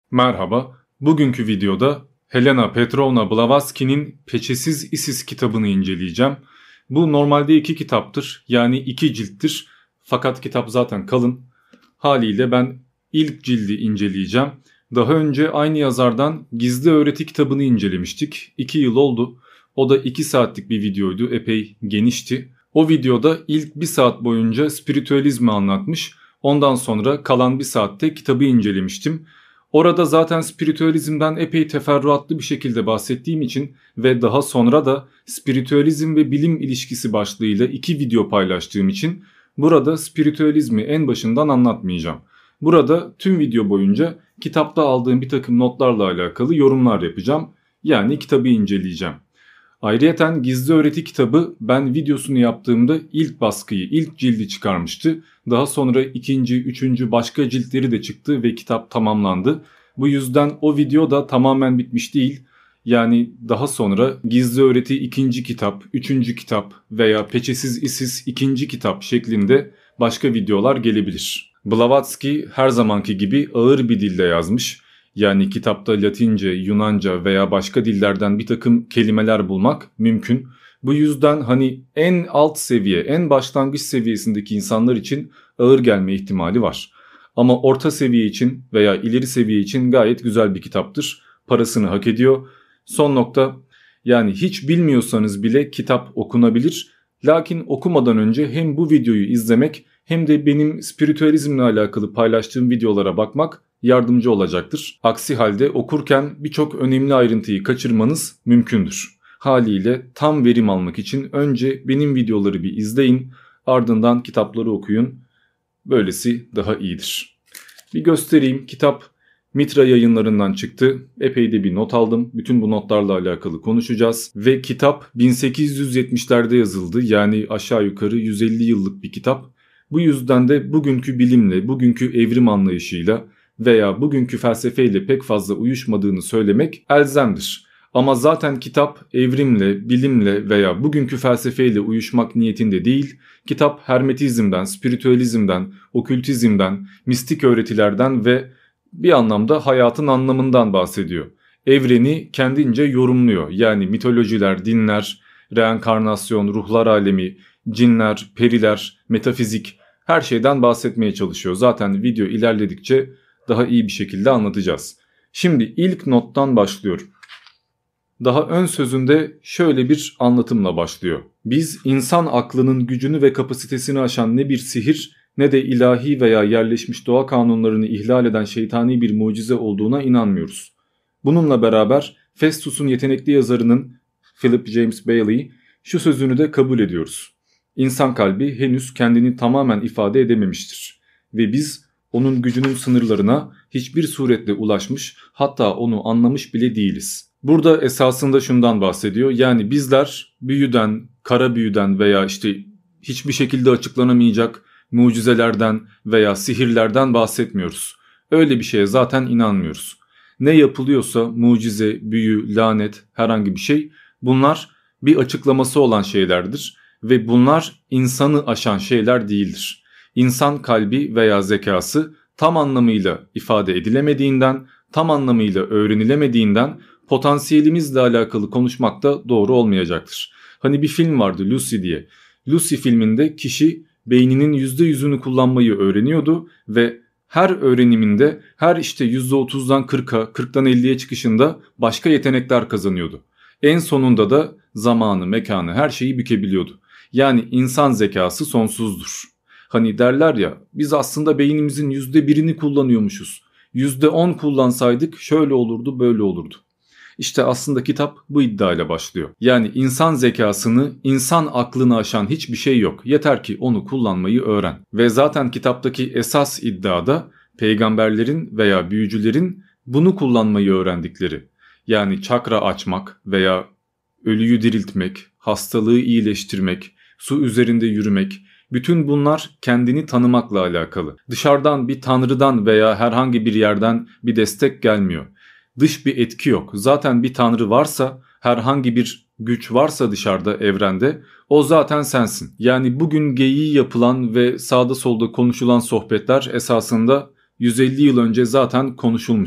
Merhaba, bugünkü videoda Helena Petrovna Blavatsky'nin Peçesiz Isis kitabını inceleyeceğim. Bu normalde 2 kitaptır, yani 2 cilttir. Fakat kitap zaten kalın. Haliyle ben ilk cildi inceleyeceğim. Daha önce aynı yazardan Gizli Öğreti kitabını incelemiştik. 2 yıl oldu. O da 2 saatlik bir videoydu, epey genişti. O videoda ilk 1 saat boyunca spiritüalizmi anlatmış. Ondan sonra kalan 1 saatte kitabı incelemiştim. Orada zaten spiritüalizmden epey teferruatlı bir şekilde bahsettiğim için ve daha sonra da spiritüalizm ve bilim ilişkisi başlığıyla 2 video paylaştığım için burada spiritüalizmi en başından anlatmayacağım. Burada tüm video boyunca kitapta aldığım bir takım notlarla alakalı yorumlar yapacağım. Yani kitabı inceleyeceğim. Ayrıyeten Gizli Öğreti kitabı ben videosunu yaptığımda ilk baskıyı, ilk cildi çıkarmıştı. Daha sonra ikinci, üçüncü başka ciltleri de çıktı ve kitap tamamlandı. Bu yüzden o video da tamamen bitmiş değil. Yani daha sonra Gizli Öğreti ikinci kitap, üçüncü kitap veya Peçesiz Isis ikinci kitap şeklinde başka videolar gelebilir. Blavatsky her zamanki gibi ağır bir dilde yazmış. Yani kitapta Latince, Yunanca veya başka dillerden bir takım kelimeler bulmak mümkün. Bu yüzden en alt seviye, en başlangıç seviyesindeki insanlar için ağır gelme ihtimali var. Ama orta seviye için veya ileri seviye için gayet güzel bir kitaptır. Parasını hak ediyor. Son nokta, yani hiç bilmiyorsanız bile kitap okunabilir. Lakin okumadan önce hem bu videoyu izlemek hem de benim spiritüalizmle alakalı paylaştığım videolara bakmak yardımcı olacaktır. Aksi halde okurken birçok önemli ayrıntıyı kaçırmanız mümkündür. Haliyle tam verim almak için önce benim videoları bir izleyin, ardından kitapları okuyun. Böylesi daha iyidir. Bir göstereyim. Kitap Mitra Yayınlarından çıktı. Epey de bir not aldım. Bütün bu notlarla alakalı konuşacağız. Ve kitap 1870'lerde yazıldı. Yani aşağı yukarı 150 yıllık bir kitap. Bu yüzden de bugünkü bilimle, bugünkü evrim anlayışıyla veya bugünkü felsefeyle pek fazla uyuşmadığını söylemek elzemdir. Ama zaten kitap evrimle, bilimle veya bugünkü felsefeyle uyuşmak niyetinde değil, kitap hermetizmden, spiritüalizmden, okültizmden, mistik öğretilerden ve bir anlamda hayatın anlamından bahsediyor. Evreni kendince yorumluyor. Yani mitolojiler, dinler, reenkarnasyon, ruhlar alemi, cinler, periler, metafizik her şeyden bahsetmeye çalışıyor. Zaten video ilerledikçe daha iyi bir şekilde anlatacağız. Şimdi ilk nottan başlıyorum. Daha ön sözünde şöyle bir anlatımla başlıyor. Biz insan aklının gücünü ve kapasitesini aşan ne bir sihir ne de ilahi veya yerleşmiş doğa kanunlarını ihlal eden şeytani bir mucize olduğuna inanmıyoruz. Bununla beraber Festus'un yetenekli yazarının Philip James Bailey şu sözünü de kabul ediyoruz. İnsan kalbi henüz kendini tamamen ifade edememiştir ve biz onun gücünün sınırlarına hiçbir suretle ulaşmış, hatta onu anlamış bile değiliz. Burada esasında şundan bahsediyor. Yani bizler büyüden, kara büyüden veya hiçbir şekilde açıklanamayacak mucizelerden veya sihirlerden bahsetmiyoruz. Öyle bir şeye zaten inanmıyoruz. Ne yapılıyorsa mucize, büyü, lanet, herhangi bir şey, bunlar bir açıklaması olan şeylerdir ve bunlar insanı aşan şeyler değildir. İnsan kalbi veya zekası tam anlamıyla ifade edilemediğinden, tam anlamıyla öğrenilemediğinden potansiyelimizle alakalı konuşmak da doğru olmayacaktır. Bir film vardı, Lucy diye. Lucy filminde kişi beyninin %100'ünü kullanmayı öğreniyordu ve her öğreniminde her %30'dan 40'a, 40'tan 50'ye çıkışında başka yetenekler kazanıyordu. En sonunda da zamanı, mekanı, her şeyi bükebiliyordu. Yani insan zekası sonsuzdur. Derler ya, biz aslında beynimizin %1'ini kullanıyormuşuz. %10 kullansaydık şöyle olurdu, böyle olurdu. İşte aslında kitap bu iddiayla başlıyor. Yani insan zekasını, insan aklını aşan hiçbir şey yok. Yeter ki onu kullanmayı öğren. Ve zaten kitaptaki esas iddiada peygamberlerin veya büyücülerin bunu kullanmayı öğrendikleri. Yani çakra açmak veya ölüyü diriltmek, hastalığı iyileştirmek, su üzerinde yürümek, bütün bunlar kendini tanımakla alakalı. Dışarıdan bir tanrıdan veya herhangi bir yerden bir destek gelmiyor. Dış bir etki yok. Zaten bir tanrı varsa, herhangi bir güç varsa dışarıda, evrende, o zaten sensin. Yani bugün geyiği yapılan ve sağda solda konuşulan sohbetler esasında 150 yıl önce zaten konuşulmuş.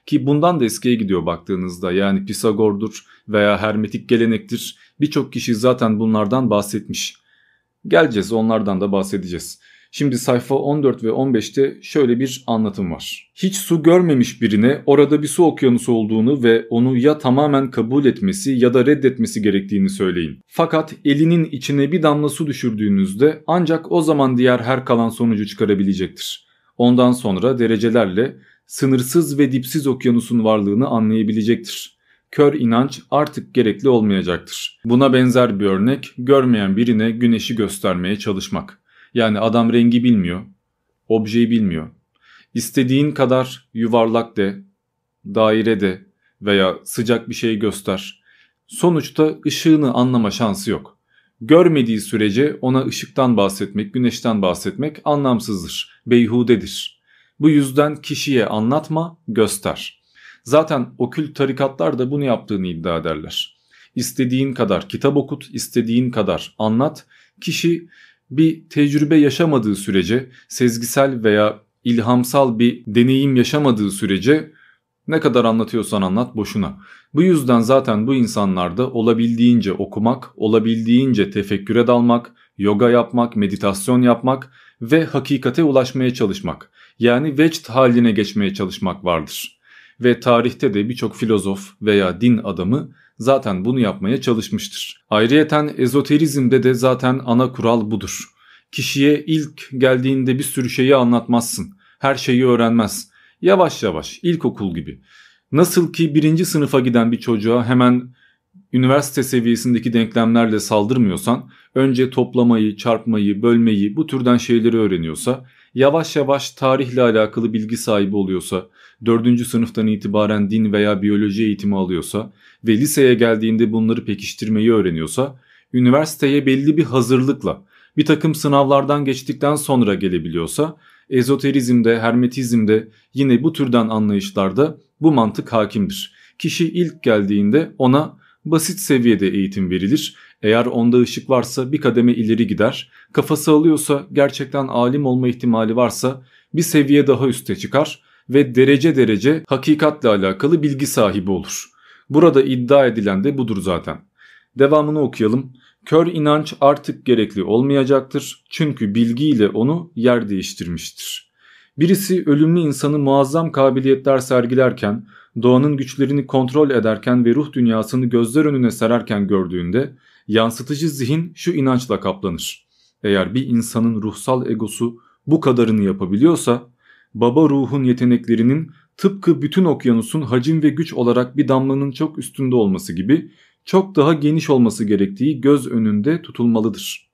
Ki bundan da eskiye gidiyor baktığınızda, yani Pisagor'dur veya Hermetik gelenektir. Birçok kişi zaten bunlardan bahsetmiş. Geleceğiz, onlardan da bahsedeceğiz. Şimdi sayfa 14 ve 15'te şöyle bir anlatım var. Hiç su görmemiş birine orada bir su okyanusu olduğunu ve onu ya tamamen kabul etmesi ya da reddetmesi gerektiğini söyleyin. Fakat elinin içine bir damla su düşürdüğünüzde ancak o zaman diğer her kalan sonucu çıkarabilecektir. Ondan sonra derecelerle sınırsız ve dipsiz okyanusun varlığını anlayabilecektir. Kör inanç artık gerekli olmayacaktır. Buna benzer bir örnek, görmeyen birine güneşi göstermeye çalışmak. Yani adam rengi bilmiyor, objeyi bilmiyor. İstediğin kadar yuvarlak de, daire de veya sıcak bir şey göster. Sonuçta ışığını anlama şansı yok. Görmediği sürece ona ışıktan bahsetmek, güneşten bahsetmek anlamsızdır, beyhudedir. Bu yüzden kişiye anlatma, göster. Zaten okült tarikatlar da bunu yaptığını iddia ederler. İstediğin kadar kitap okut, istediğin kadar anlat. Kişi bir tecrübe yaşamadığı sürece, sezgisel veya ilhamsal bir deneyim yaşamadığı sürece ne kadar anlatıyorsan anlat boşuna. Bu yüzden zaten bu insanlarda olabildiğince okumak, olabildiğince tefekküre dalmak, yoga yapmak, meditasyon yapmak ve hakikate ulaşmaya çalışmak, yani vecd haline geçmeye çalışmak vardır. Ve tarihte de birçok filozof veya din adamı zaten bunu yapmaya çalışmıştır. Ayrıyeten ezoterizmde de zaten ana kural budur. Kişiye ilk geldiğinde bir sürü şeyi anlatmazsın. Her şeyi öğrenmez. Yavaş yavaş, ilkokul gibi. Nasıl ki 1. sınıfa giden bir çocuğa hemen üniversite seviyesindeki denklemlerle saldırmıyorsan, önce toplamayı, çarpmayı, bölmeyi, bu türden şeyleri öğreniyorsa, yavaş yavaş tarihle alakalı bilgi sahibi oluyorsa, 4. sınıftan itibaren din veya biyoloji eğitimi alıyorsa ve liseye geldiğinde bunları pekiştirmeyi öğreniyorsa, üniversiteye belli bir hazırlıkla, bir takım sınavlardan geçtikten sonra gelebiliyorsa, ezoterizmde, hermetizmde, yine bu türden anlayışlarda bu mantık hakimdir. Kişi ilk geldiğinde ona basit seviyede eğitim verilir. Eğer onda ışık varsa bir kademe ileri gider. Kafası alıyorsa, gerçekten alim olma ihtimali varsa bir seviye daha üste çıkar ve derece derece hakikatle alakalı bilgi sahibi olur. Burada iddia edilen de budur zaten. Devamını okuyalım. Kör inanç artık gerekli olmayacaktır çünkü bilgiyle onu yer değiştirmiştir. Birisi ölümlü insanı muazzam kabiliyetler sergilerken, doğanın güçlerini kontrol ederken ve ruh dünyasını gözler önüne sererken gördüğünde yansıtıcı zihin şu inançla kaplanır. Eğer bir insanın ruhsal egosu bu kadarını yapabiliyorsa, baba ruhun yeteneklerinin tıpkı bütün okyanusun hacim ve güç olarak bir damlanın çok üstünde olması gibi çok daha geniş olması gerektiği göz önünde tutulmalıdır.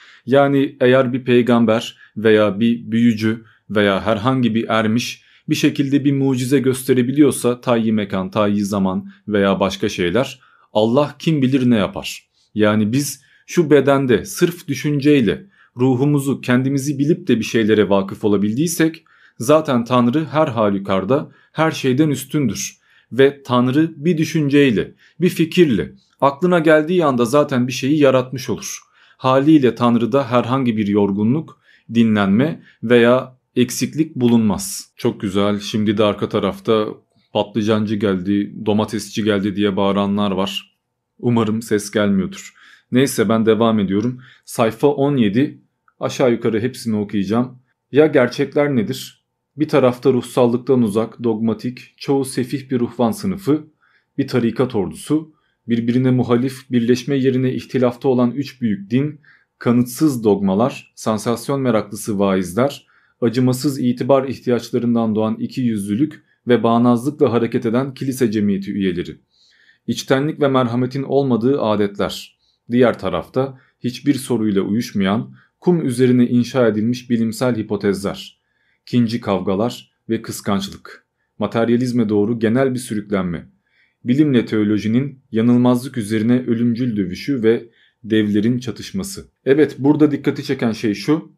Yani eğer bir peygamber veya bir büyücü veya herhangi bir ermiş bir şekilde bir mucize gösterebiliyorsa, tayyi mekan, tayyi zaman veya başka şeyler, Allah kim bilir ne yapar. Yani biz şu bedende sırf düşünceyle ruhumuzu, kendimizi bilip de bir şeylere vakıf olabildiysek, zaten Tanrı her halükarda her şeyden üstündür. Ve Tanrı bir düşünceyle, bir fikirle, aklına geldiği anda zaten bir şeyi yaratmış olur. Haliyle Tanrı'da herhangi bir yorgunluk, dinlenme veya eksiklik bulunmaz. Çok güzel. Şimdi de arka tarafta patlıcancı geldi, domatesçi geldi diye bağıranlar var. Umarım ses gelmiyordur. Neyse, ben devam ediyorum. Sayfa 17, aşağı yukarı hepsini okuyacağım. Ya gerçekler nedir? Bir tarafta ruhsallıktan uzak, dogmatik, çoğu sefih bir ruhban sınıfı, bir tarikat ordusu, birbirine muhalif, birleşme yerine ihtilafta olan üç büyük din, kanıtsız dogmalar, sansasyon meraklısı vaizler, acımasız itibar ihtiyaçlarından doğan ikiyüzlülük ve bağnazlıkla hareket eden kilise cemiyeti üyeleri. İçtenlik ve merhametin olmadığı adetler. Diğer tarafta hiçbir soruyla uyuşmayan, kum üzerine inşa edilmiş bilimsel hipotezler. Kinci kavgalar ve kıskançlık. Materyalizme doğru genel bir sürüklenme. Bilimle teolojinin yanılmazlık üzerine ölümcül dövüşü ve devlerin çatışması. Evet, burada dikkati çeken şey şu: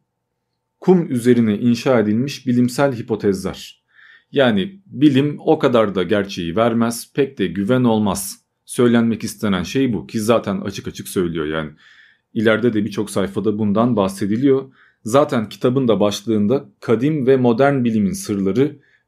kum üzerine inşa edilmiş bilimsel hipotezler. Yani bilim o kadar da gerçeği vermez, pek de güven olmaz. Söylenmek istenen şey bu ki zaten açık açık söylüyor yani. İleride de birçok sayfada bundan bahsediliyor. Zaten kitabın da başlığında kadim ve modern bilimin sırları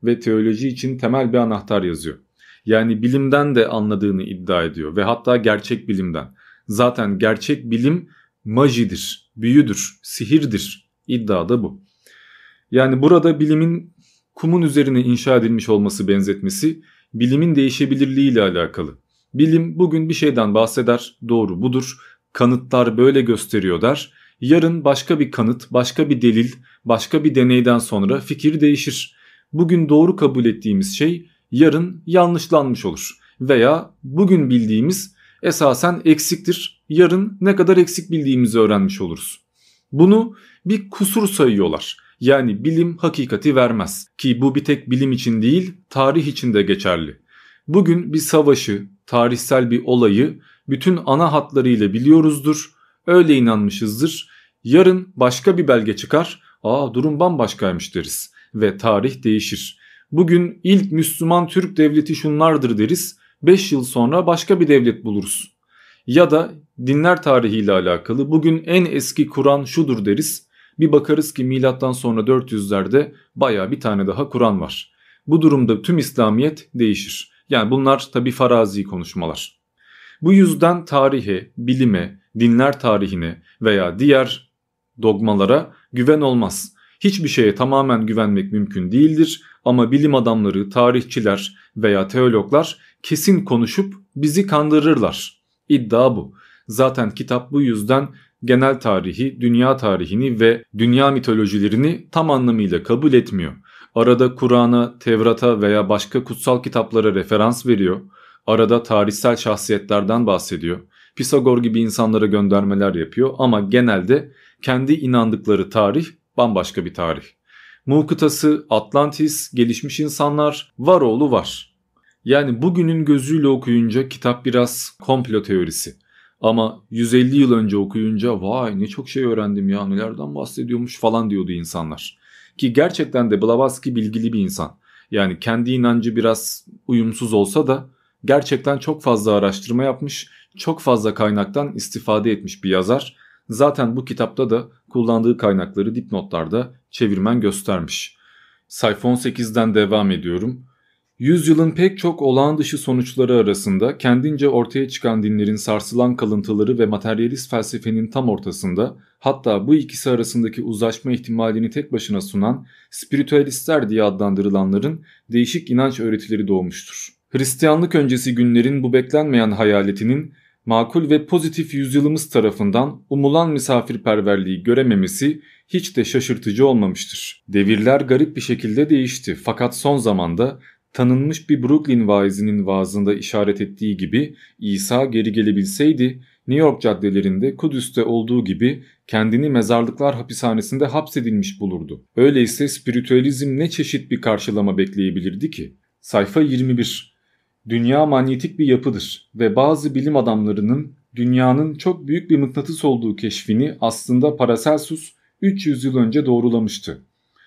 ve teoloji için temel bir anahtar yazıyor. Yani bilimden de anladığını iddia ediyor ve hatta gerçek bilimden. Zaten gerçek bilim majidir, büyüdür, sihirdir. İddia da bu. Yani burada bilimin kumun üzerine inşa edilmiş olması benzetmesi bilimin değişebilirliği ile alakalı. Bilim bugün bir şeyden bahseder, doğru budur, kanıtlar böyle gösteriyor der. Yarın başka bir kanıt, başka bir delil, başka bir deneyden sonra fikir değişir. Bugün doğru kabul ettiğimiz şey yarın yanlışlanmış olur. Veya bugün bildiğimiz esasen eksiktir, yarın ne kadar eksik bildiğimizi öğrenmiş oluruz. Bunu bir kusur sayıyorlar. Yani bilim hakikati vermez ki bu bir tek bilim için değil, tarih için de geçerli. Bugün bir savaşı, tarihsel bir olayı bütün ana hatlarıyla biliyoruzdur, öyle inanmışızdır. Yarın başka bir belge çıkar, durum bambaşkaymış deriz ve tarih değişir. Bugün ilk Müslüman Türk devleti şunlardır deriz, 5 yıl sonra başka bir devlet buluruz. Ya da dinler tarihiyle alakalı bugün en eski Kur'an şudur deriz. Bir bakarız ki milattan sonra 400'lerde baya bir tane daha Kur'an var. Bu durumda tüm İslamiyet değişir. Yani bunlar tabi farazi konuşmalar. Bu yüzden tarihe, bilime, dinler tarihine veya diğer dogmalara güven olmaz. Hiçbir şeye tamamen güvenmek mümkün değildir ama bilim adamları, tarihçiler veya teologlar kesin konuşup bizi kandırırlar. İddia bu. Zaten kitap bu yüzden genel tarihi, dünya tarihini ve dünya mitolojilerini tam anlamıyla kabul etmiyor. Arada Kur'an'a, Tevrat'a veya başka kutsal kitaplara referans veriyor. Arada tarihsel şahsiyetlerden bahsediyor. Pisagor gibi insanlara göndermeler yapıyor ama genelde kendi inandıkları tarih bambaşka bir tarih. Mu kıtası, Atlantis, gelişmiş insanlar, varoğlu var. Yani bugünün gözüyle okuyunca kitap biraz komplo teorisi. Ama 150 yıl önce okuyunca vay ne çok şey öğrendim ya nelerden bahsediyormuş falan diyordu insanlar. Ki gerçekten de Blavatsky bilgili bir insan. Yani kendi inancı biraz uyumsuz olsa da gerçekten çok fazla araştırma yapmış, çok fazla kaynaktan istifade etmiş bir yazar. Zaten bu kitapta da kullandığı kaynakları dipnotlarda çevirmen göstermiş. Sayfa 18'den devam ediyorum. Yüzyılın pek çok olağan dışı sonuçları arasında kendince ortaya çıkan dinlerin sarsılan kalıntıları ve materyalist felsefenin tam ortasında, hatta bu ikisi arasındaki uzlaşma ihtimalini tek başına sunan spiritüalistler diye adlandırılanların değişik inanç öğretileri doğmuştur. Hristiyanlık öncesi günlerin bu beklenmeyen hayaletinin makul ve pozitif yüzyılımız tarafından umulan misafirperverliği görememesi hiç de şaşırtıcı olmamıştır. Devirler garip bir şekilde değişti fakat son zamanda tanınmış bir Brooklyn vaizinin vaazında işaret ettiği gibi İsa geri gelebilseydi New York caddelerinde Kudüs'te olduğu gibi kendini mezarlıklar hapishanesinde hapsedilmiş bulurdu. Öyleyse spiritüalizm ne çeşit bir karşılama bekleyebilirdi ki? Sayfa 21. Dünya manyetik bir yapıdır ve bazı bilim adamlarının dünyanın çok büyük bir mıknatıs olduğu keşfini aslında Paracelsus 300 yıl önce doğrulamıştı.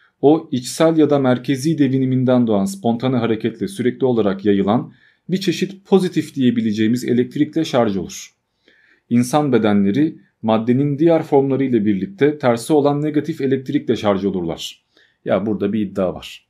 O içsel ya da merkezi deviniminden doğan spontane hareketle sürekli olarak yayılan bir çeşit pozitif diyebileceğimiz elektrikle şarj olur. İnsan bedenleri maddenin diğer formları ile birlikte tersi olan negatif elektrikle şarj olurlar. Ya burada bir iddia var.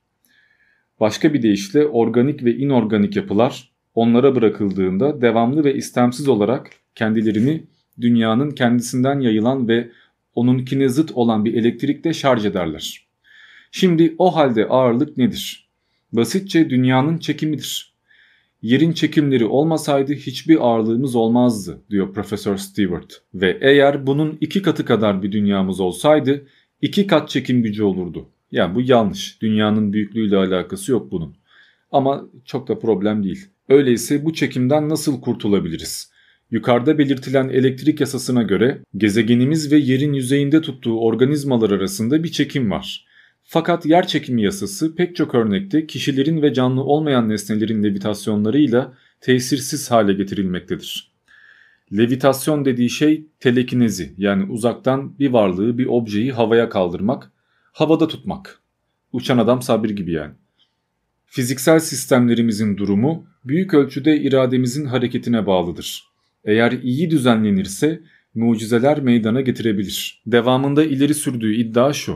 Başka bir deyişle organik ve inorganik yapılar onlara bırakıldığında devamlı ve istemsiz olarak kendilerini dünyanın kendisinden yayılan ve onunkine zıt olan bir elektrikle şarj ederler. Şimdi o halde ağırlık nedir? Basitçe dünyanın çekimidir. Yerin çekimleri olmasaydı hiçbir ağırlığımız olmazdı diyor Profesör Stewart. Ve eğer bunun 2 katı kadar bir dünyamız olsaydı 2 kat çekim gücü olurdu. Yani bu yanlış. Dünyanın büyüklüğüyle alakası yok bunun. Ama çok da problem değil. Öyleyse bu çekimden nasıl kurtulabiliriz? Yukarıda belirtilen elektrik yasasına göre gezegenimiz ve yerin yüzeyinde tuttuğu organizmalar arasında bir çekim var. Fakat yerçekimi yasası pek çok örnekte kişilerin ve canlı olmayan nesnelerin levitasyonlarıyla tesirsiz hale getirilmektedir. Levitasyon dediği şey telekinezi, yani uzaktan bir varlığı, bir objeyi havaya kaldırmak, havada tutmak. Uçan adam Sabri gibi yani. Fiziksel sistemlerimizin durumu büyük ölçüde irademizin hareketine bağlıdır. Eğer iyi düzenlenirse mucizeler meydana getirebilir. Devamında ileri sürdüğü iddia şu: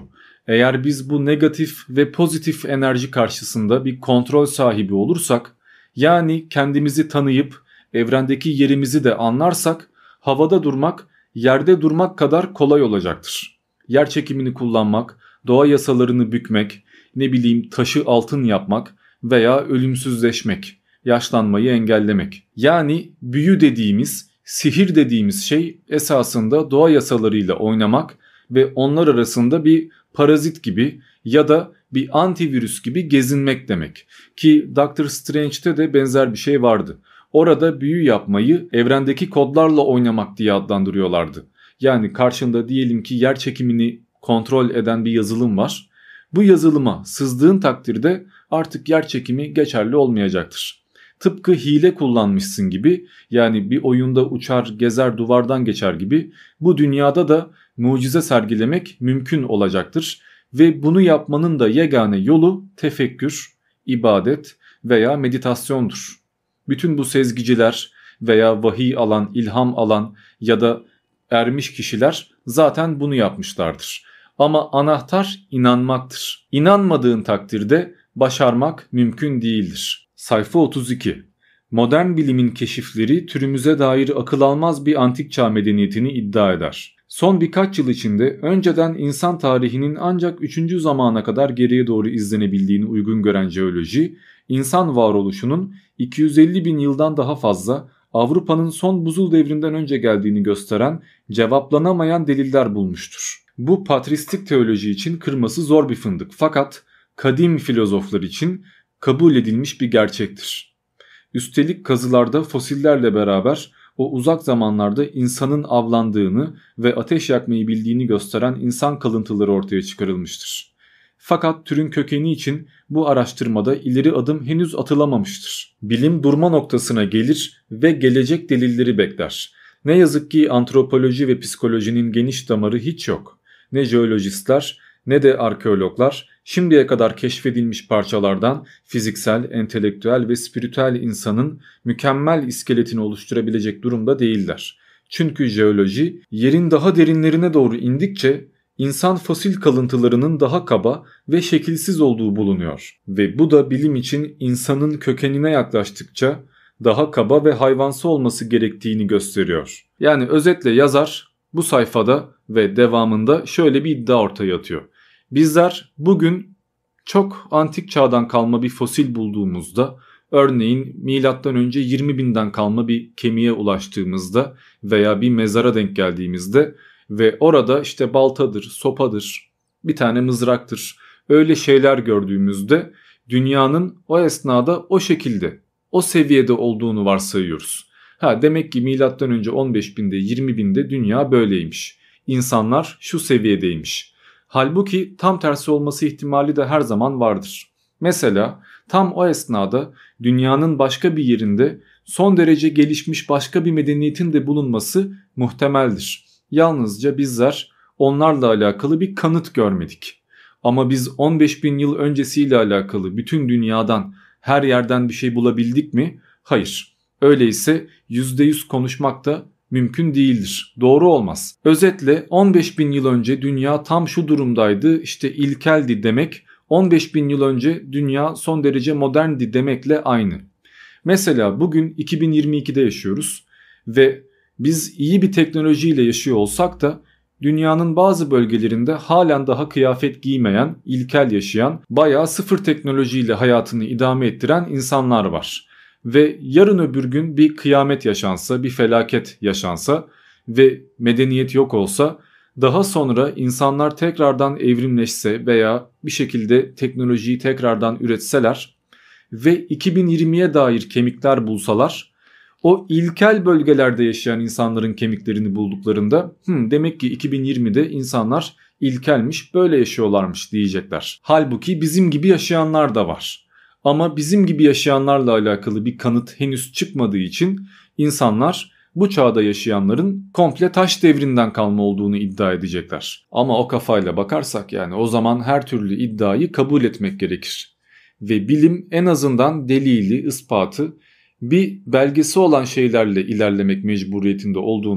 Eğer biz bu negatif ve pozitif enerji karşısında bir kontrol sahibi olursak, yani kendimizi tanıyıp evrendeki yerimizi de anlarsak, havada durmak, yerde durmak kadar kolay olacaktır. Yer çekimini kullanmak, doğa yasalarını bükmek, ne bileyim taşı altın yapmak veya ölümsüzleşmek, yaşlanmayı engellemek. Yani büyü dediğimiz, sihir dediğimiz şey esasında doğa yasalarıyla oynamak ve onlar arasında bir parazit gibi ya da bir antivirüs gibi gezinmek demek. Ki Doctor Strange'te de benzer bir şey vardı. Orada büyü yapmayı evrendeki kodlarla oynamak diye adlandırıyorlardı. Yani karşında diyelim ki yer çekimini kontrol eden bir yazılım var. Bu yazılıma sızdığın takdirde artık yer çekimi geçerli olmayacaktır. Tıpkı hile kullanmışsın gibi, yani bir oyunda uçar gezer duvardan geçer gibi bu dünyada da mucize sergilemek mümkün olacaktır. Ve bunu yapmanın da yegane yolu tefekkür, ibadet veya meditasyondur. Bütün bu sezgiciler veya vahiy alan, ilham alan ya da ermiş kişiler zaten bunu yapmışlardır. Ama anahtar inanmaktır. İnanmadığın takdirde başarmak mümkün değildir. Sayfa 32. Modern bilimin keşifleri türümüze dair akıl almaz bir antik çağ medeniyetini iddia eder. Son birkaç yıl içinde önceden insan tarihinin ancak 3. zamana kadar geriye doğru izlenebildiğini uygun gören jeoloji, insan varoluşunun 250 bin yıldan daha fazla Avrupa'nın son buzul devrinden önce geldiğini gösteren cevaplanamayan deliller bulmuştur. Bu patristik teoloji için kırması zor bir fındık, fakat kadim filozoflar için kabul edilmiş bir gerçektir. Üstelik kazılarda fosillerle beraber o uzak zamanlarda insanın avlandığını ve ateş yakmayı bildiğini gösteren insan kalıntıları ortaya çıkarılmıştır. Fakat türün kökeni için bu araştırmada ileri adım henüz atılamamıştır. Bilim durma noktasına gelir ve gelecek delilleri bekler. Ne yazık ki antropoloji ve psikolojinin geniş damarı hiç yok. Ne jeolojistler ne de arkeologlar şimdiye kadar keşfedilmiş parçalardan fiziksel, entelektüel ve spiritüel insanın mükemmel iskeletini oluşturabilecek durumda değiller. Çünkü jeoloji yerin daha derinlerine doğru indikçe insan fosil kalıntılarının daha kaba ve şekilsiz olduğu bulunuyor. Ve bu da bilim için insanın kökenine yaklaştıkça daha kaba ve hayvansı olması gerektiğini gösteriyor. Yani özetle yazar bu sayfada ve devamında şöyle bir iddia ortaya atıyor. Bizler bugün çok antik çağdan kalma bir fosil bulduğumuzda, örneğin M.Ö. 20 binden kalma bir kemiğe ulaştığımızda veya bir mezara denk geldiğimizde ve orada işte baltadır, sopadır, bir tane mızraktır, öyle şeyler gördüğümüzde dünyanın o esnada o şekilde, o seviyede olduğunu varsayıyoruz. Demek ki M.Ö. 15 binde, 20 binde dünya böyleymiş. İnsanlar şu seviyedeymiş. Halbuki tam tersi olması ihtimali de her zaman vardır. Mesela tam o esnada dünyanın başka bir yerinde son derece gelişmiş başka bir medeniyetin de bulunması muhtemeldir. Yalnızca bizler onlarla alakalı bir kanıt görmedik. Ama biz 15 bin yıl öncesiyle alakalı bütün dünyadan, her yerden bir şey bulabildik mi? Hayır. Öyleyse %100 konuşmak da mümkün değildir. Doğru olmaz. Özetle 15 bin yıl önce dünya tam şu durumdaydı, işte ilkeldi demek, 15 bin yıl önce dünya son derece moderndi demekle aynı. Mesela bugün 2022'de yaşıyoruz ve biz iyi bir teknolojiyle yaşıyor olsak da dünyanın bazı bölgelerinde halen daha kıyafet giymeyen, ilkel yaşayan, bayağı sıfır teknolojiyle hayatını idame ettiren insanlar var. Ve yarın öbür gün bir kıyamet yaşansa, bir felaket yaşansa ve medeniyet yok olsa, daha sonra insanlar tekrardan evrimleşse veya bir şekilde teknolojiyi tekrardan üretseler ve 2020'ye dair kemikler bulsalar, o ilkel bölgelerde yaşayan insanların kemiklerini bulduklarında demek ki 2020'de insanlar ilkelmiş, böyle yaşıyorlarmış diyecekler. Halbuki bizim gibi yaşayanlar da var. Ama bizim gibi yaşayanlarla alakalı bir kanıt henüz çıkmadığı için insanlar bu çağda yaşayanların komple taş devrinden kalma olduğunu iddia edecekler. Ama o kafayla bakarsak yani o zaman her türlü iddiayı kabul etmek gerekir. Ve bilim en azından delili, ispatı, bir belgesi olan şeylerle ilerlemek mecburiyetinde olduğundan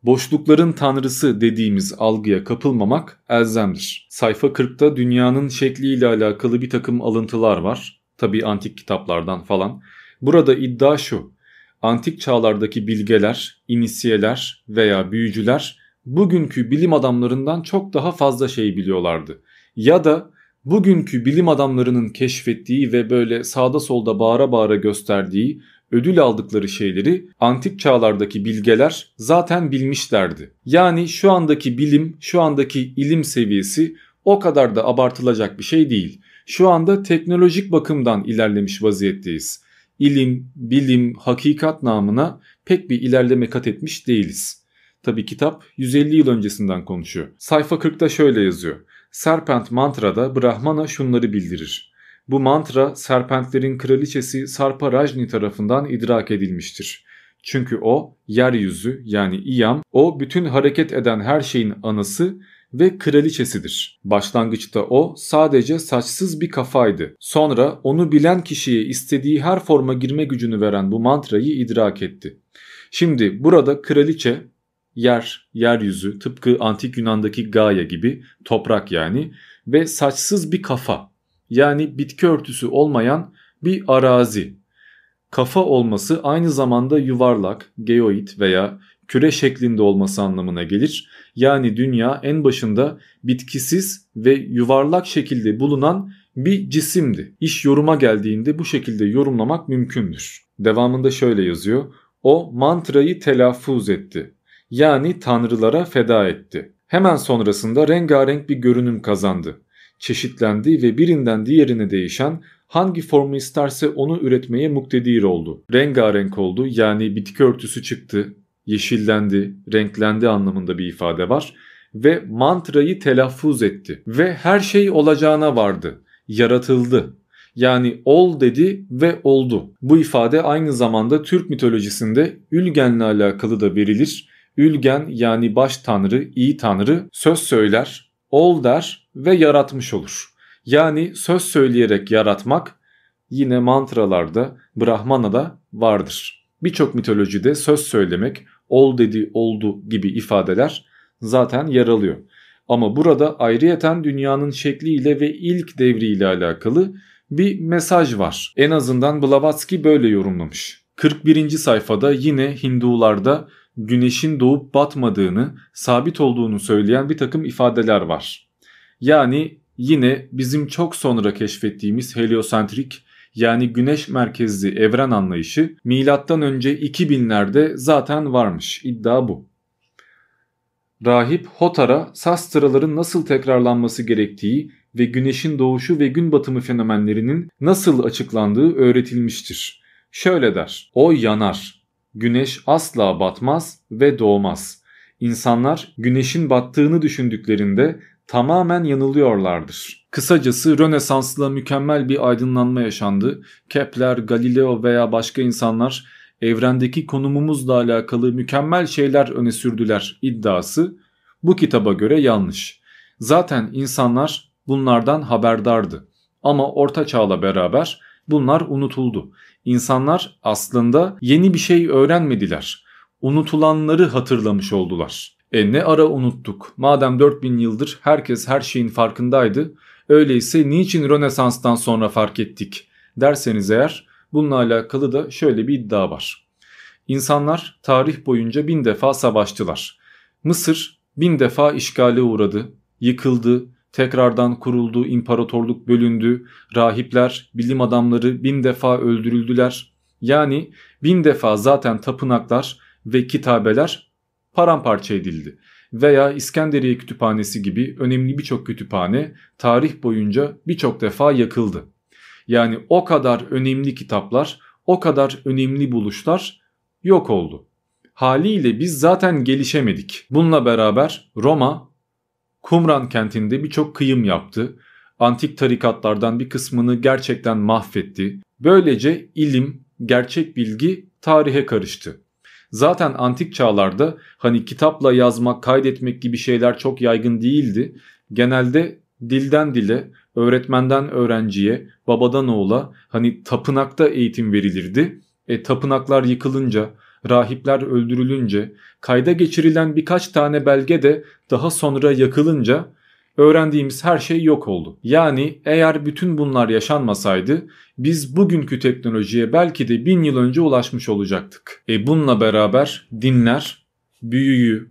Boşlukların tanrısı dediğimiz algıya kapılmamak elzemdir. Sayfa 40'ta dünyanın şekliyle alakalı bir takım alıntılar var. Tabii antik kitaplardan falan. Burada iddia şu: antik çağlardaki bilgeler, inisiyeler veya büyücüler bugünkü bilim adamlarından çok daha fazla şey biliyorlardı. Ya da bugünkü bilim adamlarının keşfettiği ve böyle sağda solda bağıra bağıra gösterdiği, ödül aldıkları şeyleri antik çağlardaki bilgeler zaten bilmişlerdi. Yani şu andaki bilim, şu andaki ilim seviyesi o kadar da abartılacak bir şey değil. Şu anda teknolojik bakımdan ilerlemiş vaziyetteyiz. İlim, bilim, hakikat namına pek bir ilerleme kat etmiş değiliz. Tabi kitap 150 yıl öncesinden konuşuyor. Sayfa 40'ta şöyle yazıyor: Serpent mantrada Brahmana şunları bildirir: bu mantra serpentlerin kraliçesi Sarparajni tarafından idrak edilmiştir. Çünkü o yeryüzü yani İyam, o bütün hareket eden her şeyin anası ve kraliçesidir. Başlangıçta o sadece saçsız bir kafaydı. Sonra onu bilen kişiye istediği her forma girme gücünü veren bu mantrayı idrak etti. Şimdi burada kraliçe, yer, yeryüzü, tıpkı antik Yunan'daki Gaia gibi, toprak yani, ve saçsız bir kafa, yani bitki örtüsü olmayan bir arazi. Kafa olması aynı zamanda yuvarlak, geoid veya küre şeklinde olması anlamına gelir. Yani dünya en başında bitkisiz ve yuvarlak şekilde bulunan bir cisimdi. İş yoruma geldiğinde bu şekilde yorumlamak mümkündür. Devamında şöyle yazıyor: o mantrayı telaffuz etti. Yani tanrılara feda etti. Hemen sonrasında rengarenk bir görünüm kazandı. Çeşitlendi ve birinden diğerine değişen, hangi formu isterse onu üretmeye muktedir oldu. Rengarenk oldu, yani bitki örtüsü çıktı, yeşillendi, renklendi anlamında bir ifade var ve mantrayı telaffuz etti ve her şey olacağına vardı, yaratıldı. Yani ol dedi ve oldu. Bu ifade aynı zamanda Türk mitolojisinde Ülgen'le alakalı da verilir. Ülgen yani baş tanrı, iyi tanrı söz söyler, ol der ve yaratmış olur. Yani söz söyleyerek yaratmak yine mantralarda, Brahmana'da vardır. Birçok mitolojide söz söylemek, ol dedi, oldu gibi ifadeler zaten yer alıyor. Ama burada ayrıyeten dünyanın şekliyle ve ilk devriyle alakalı bir mesaj var. En azından Blavatsky böyle yorumlamış. 41. sayfada yine Hindularda güneşin doğup batmadığını, sabit olduğunu söyleyen bir takım ifadeler var. Yani yine bizim çok sonra keşfettiğimiz heliosentrik, yani güneş merkezli evren anlayışı milattan önce 2000'lerde zaten varmış. İddia bu. Rahip Hotar'a sastraların nasıl tekrarlanması gerektiği ve güneşin doğuşu ve gün batımı fenomenlerinin nasıl açıklandığı öğretilmiştir. Şöyle der: o yanar. Güneş asla batmaz ve doğmaz. İnsanlar güneşin battığını düşündüklerinde tamamen yanılıyorlardır. Kısacası Rönesans'la mükemmel bir aydınlanma yaşandı. Kepler, Galileo veya başka insanlar evrendeki konumumuzla alakalı mükemmel şeyler öne sürdüler iddiası bu kitaba göre yanlış. Zaten insanlar bunlardan haberdardı. Ama Orta Çağ'la beraber bunlar unutuldu. İnsanlar aslında yeni bir şey öğrenmediler. Unutulanları hatırlamış oldular. Ne ara unuttuk? Madem 4000 yıldır herkes her şeyin farkındaydı, öyleyse niçin Rönesans'tan sonra fark ettik derseniz eğer, bununla alakalı da şöyle bir iddia var. İnsanlar tarih boyunca 1000 defa savaştılar. Mısır 1000 defa işgale uğradı, yıkıldı, tekrardan kuruldu, imparatorluk bölündü, rahipler, bilim adamları 1000 defa öldürüldüler. Yani 1000 defa zaten tapınaklar ve kitabeler paramparça edildi. Veya İskenderiye Kütüphanesi gibi önemli birçok kütüphane tarih boyunca birçok defa yakıldı. Yani o kadar önemli kitaplar, o kadar önemli buluşlar yok oldu. Haliyle biz zaten gelişemedik. Bununla beraber Roma, Kumran kentinde birçok kıyım yaptı. Antik tarikatlardan bir kısmını gerçekten mahvetti. Böylece ilim, gerçek bilgi tarihe karıştı. Zaten antik çağlarda hani kitapla yazmak, kaydetmek gibi şeyler çok yaygın değildi. Genelde dilden dile, öğretmenden öğrenciye, babadan oğula hani tapınakta eğitim verilirdi. Tapınaklar yıkılınca, rahipler öldürülünce, kayda geçirilen birkaç tane belge de daha sonra yakılınca öğrendiğimiz her şey yok oldu. Yani eğer bütün bunlar yaşanmasaydı biz bugünkü teknolojiye belki de 1000 yıl önce ulaşmış olacaktık. Bununla beraber dinler büyüyü,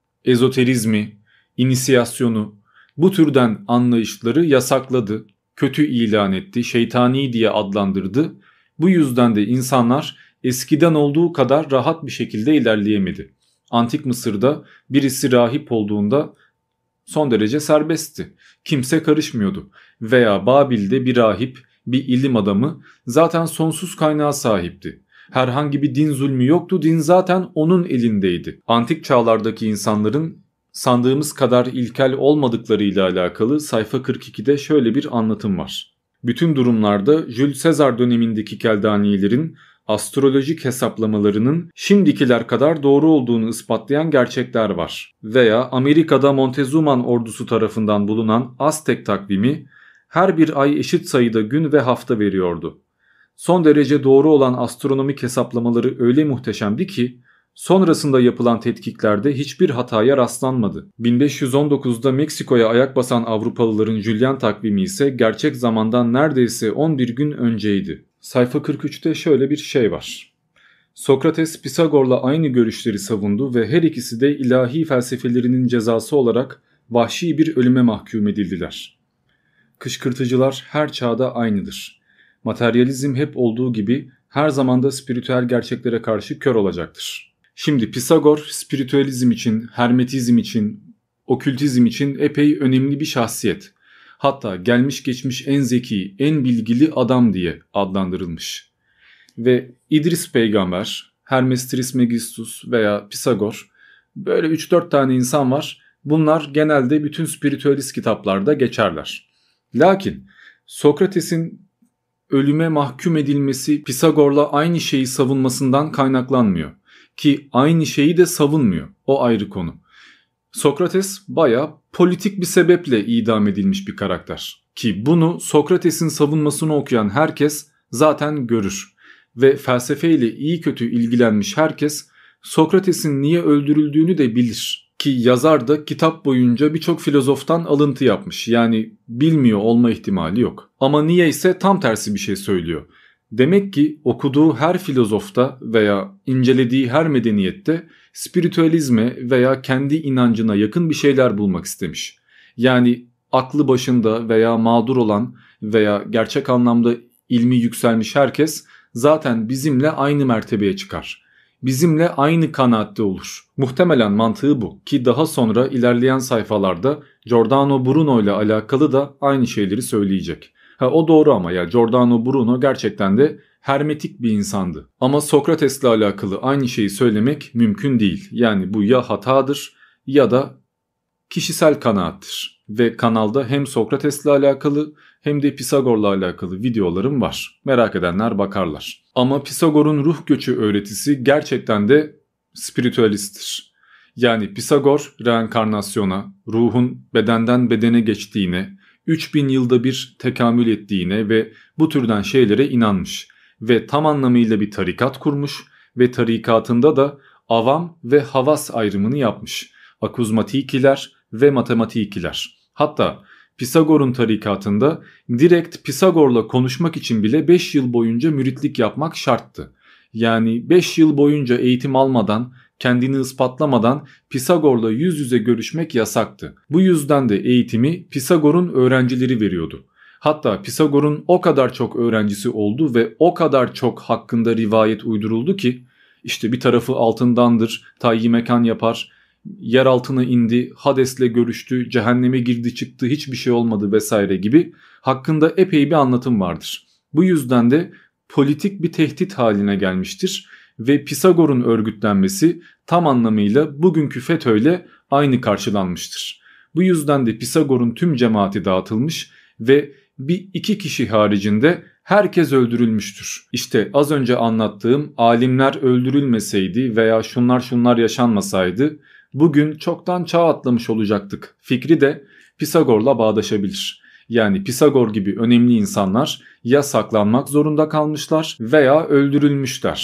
ezoterizmi, inisiyasyonu, bu türden anlayışları yasakladı, kötü ilan etti, şeytani diye adlandırdı. Bu yüzden de insanlar eskiden olduğu kadar rahat bir şekilde ilerleyemedi. Antik Mısır'da birisi rahip olduğunda son derece serbestti. Kimse karışmıyordu. Veya Babil'de bir rahip, bir ilim adamı zaten sonsuz kaynağa sahipti. Herhangi bir din zulmü yoktu, din zaten onun elindeydi. Antik çağlardaki insanların sandığımız kadar ilkel olmadıklarıyla alakalı sayfa 42'de şöyle bir anlatım var. Bütün durumlarda Jules Caesar dönemindeki Keldanilerin astrolojik hesaplamalarının şimdikiler kadar doğru olduğunu ispatlayan gerçekler var. Veya Amerika'da Montezuman ordusu tarafından bulunan Aztek takvimi her bir ay eşit sayıda gün ve hafta veriyordu. Son derece doğru olan astronomik hesaplamaları öyle muhteşemdi ki sonrasında yapılan tetkiklerde hiçbir hataya rastlanmadı. 1519'da Meksiko'ya ayak basan Avrupalıların Julian takvimi ise gerçek zamandan neredeyse 11 gün önceydi. Sayfa 43'te şöyle bir şey var. Sokrates Pisagor'la aynı görüşleri savundu ve her ikisi de ilahi felsefelerinin cezası olarak vahşi bir ölüme mahkum edildiler. Kışkırtıcılar her çağda aynıdır. Materyalizm hep olduğu gibi her zaman da spiritüel gerçeklere karşı kör olacaktır. Şimdi Pisagor spiritüalizm için, hermetizm için, okültizm için epey önemli bir şahsiyet. Hatta gelmiş geçmiş en zeki, en bilgili adam diye adlandırılmış. Ve İdris peygamber, Hermes Trismegistus veya Pisagor, böyle 3-4 tane insan var. Bunlar genelde bütün spiritüalist kitaplarda geçerler. Lakin Sokrates'in ölüme mahkum edilmesi Pisagor'la aynı şeyi savunmasından kaynaklanmıyor. Ki aynı şeyi de savunmuyor. O ayrı konu. Sokrates bayağı politik bir sebeple idam edilmiş bir karakter. Ki bunu Sokrates'in savunmasını okuyan herkes zaten görür. Ve felsefeyle iyi kötü ilgilenmiş herkes Sokrates'in niye öldürüldüğünü de bilir. Ki yazar da kitap boyunca birçok filozoftan alıntı yapmış. Yani bilmiyor olma ihtimali yok. Ama niye ise tam tersi bir şey söylüyor. Demek ki okuduğu her filozofta veya incelediği her medeniyette spiritüalizme veya kendi inancına yakın bir şeyler bulmak istemiş. Yani aklı başında veya mağdur olan veya gerçek anlamda ilmi yükselmiş herkes zaten bizimle aynı mertebeye çıkar. Bizimle aynı kanaatte olur. Muhtemelen mantığı bu ki daha sonra ilerleyen sayfalarda Giordano Bruno ile alakalı da aynı şeyleri söyleyecek. O doğru ama ya Giordano Bruno gerçekten de hermetik bir insandı. Ama Sokrates'le alakalı aynı şeyi söylemek mümkün değil. Yani bu ya hatadır ya da kişisel kanaattir. Ve kanalda hem Sokrates'le alakalı hem de Pisagor'la alakalı videolarım var. Merak edenler bakarlar. Ama Pisagor'un ruh göçü öğretisi gerçekten de spiritüalisttir. Yani Pisagor reenkarnasyona, ruhun bedenden bedene geçtiğine, 3000 yılda bir tekamül ettiğine ve bu türden şeylere inanmış. Ve tam anlamıyla bir tarikat kurmuş ve tarikatında da avam ve havas ayrımını yapmış. Akuzmatikiler ve matematikiler. Hatta Pisagor'un tarikatında direkt Pisagor'la konuşmak için bile 5 yıl boyunca müritlik yapmak şarttı. Yani 5 yıl boyunca eğitim almadan, kendini ispatlamadan Pisagor'la yüz yüze görüşmek yasaktı. Bu yüzden de eğitimi Pisagor'un öğrencileri veriyordu. Hatta Pisagor'un o kadar çok öğrencisi oldu ve o kadar çok hakkında rivayet uyduruldu ki işte bir tarafı altındandır, tayyi mekan yapar, yer altına indi, Hades'le görüştü, cehenneme girdi çıktı, hiçbir şey olmadı vesaire gibi hakkında epey bir anlatım vardır. Bu yüzden de politik bir tehdit haline gelmiştir ve Pisagor'un örgütlenmesi tam anlamıyla bugünkü FETÖ'yle aynı karşılanmıştır. Bu yüzden de Pisagor'un tüm cemaati dağıtılmış ve bir iki kişi haricinde herkes öldürülmüştür. İşte az önce anlattığım alimler öldürülmeseydi veya şunlar yaşanmasaydı bugün çoktan çağ atlamış olacaktık fikri de Pisagor'la bağdaşabilir. Yani Pisagor gibi önemli insanlar ya saklanmak zorunda kalmışlar veya öldürülmüşler.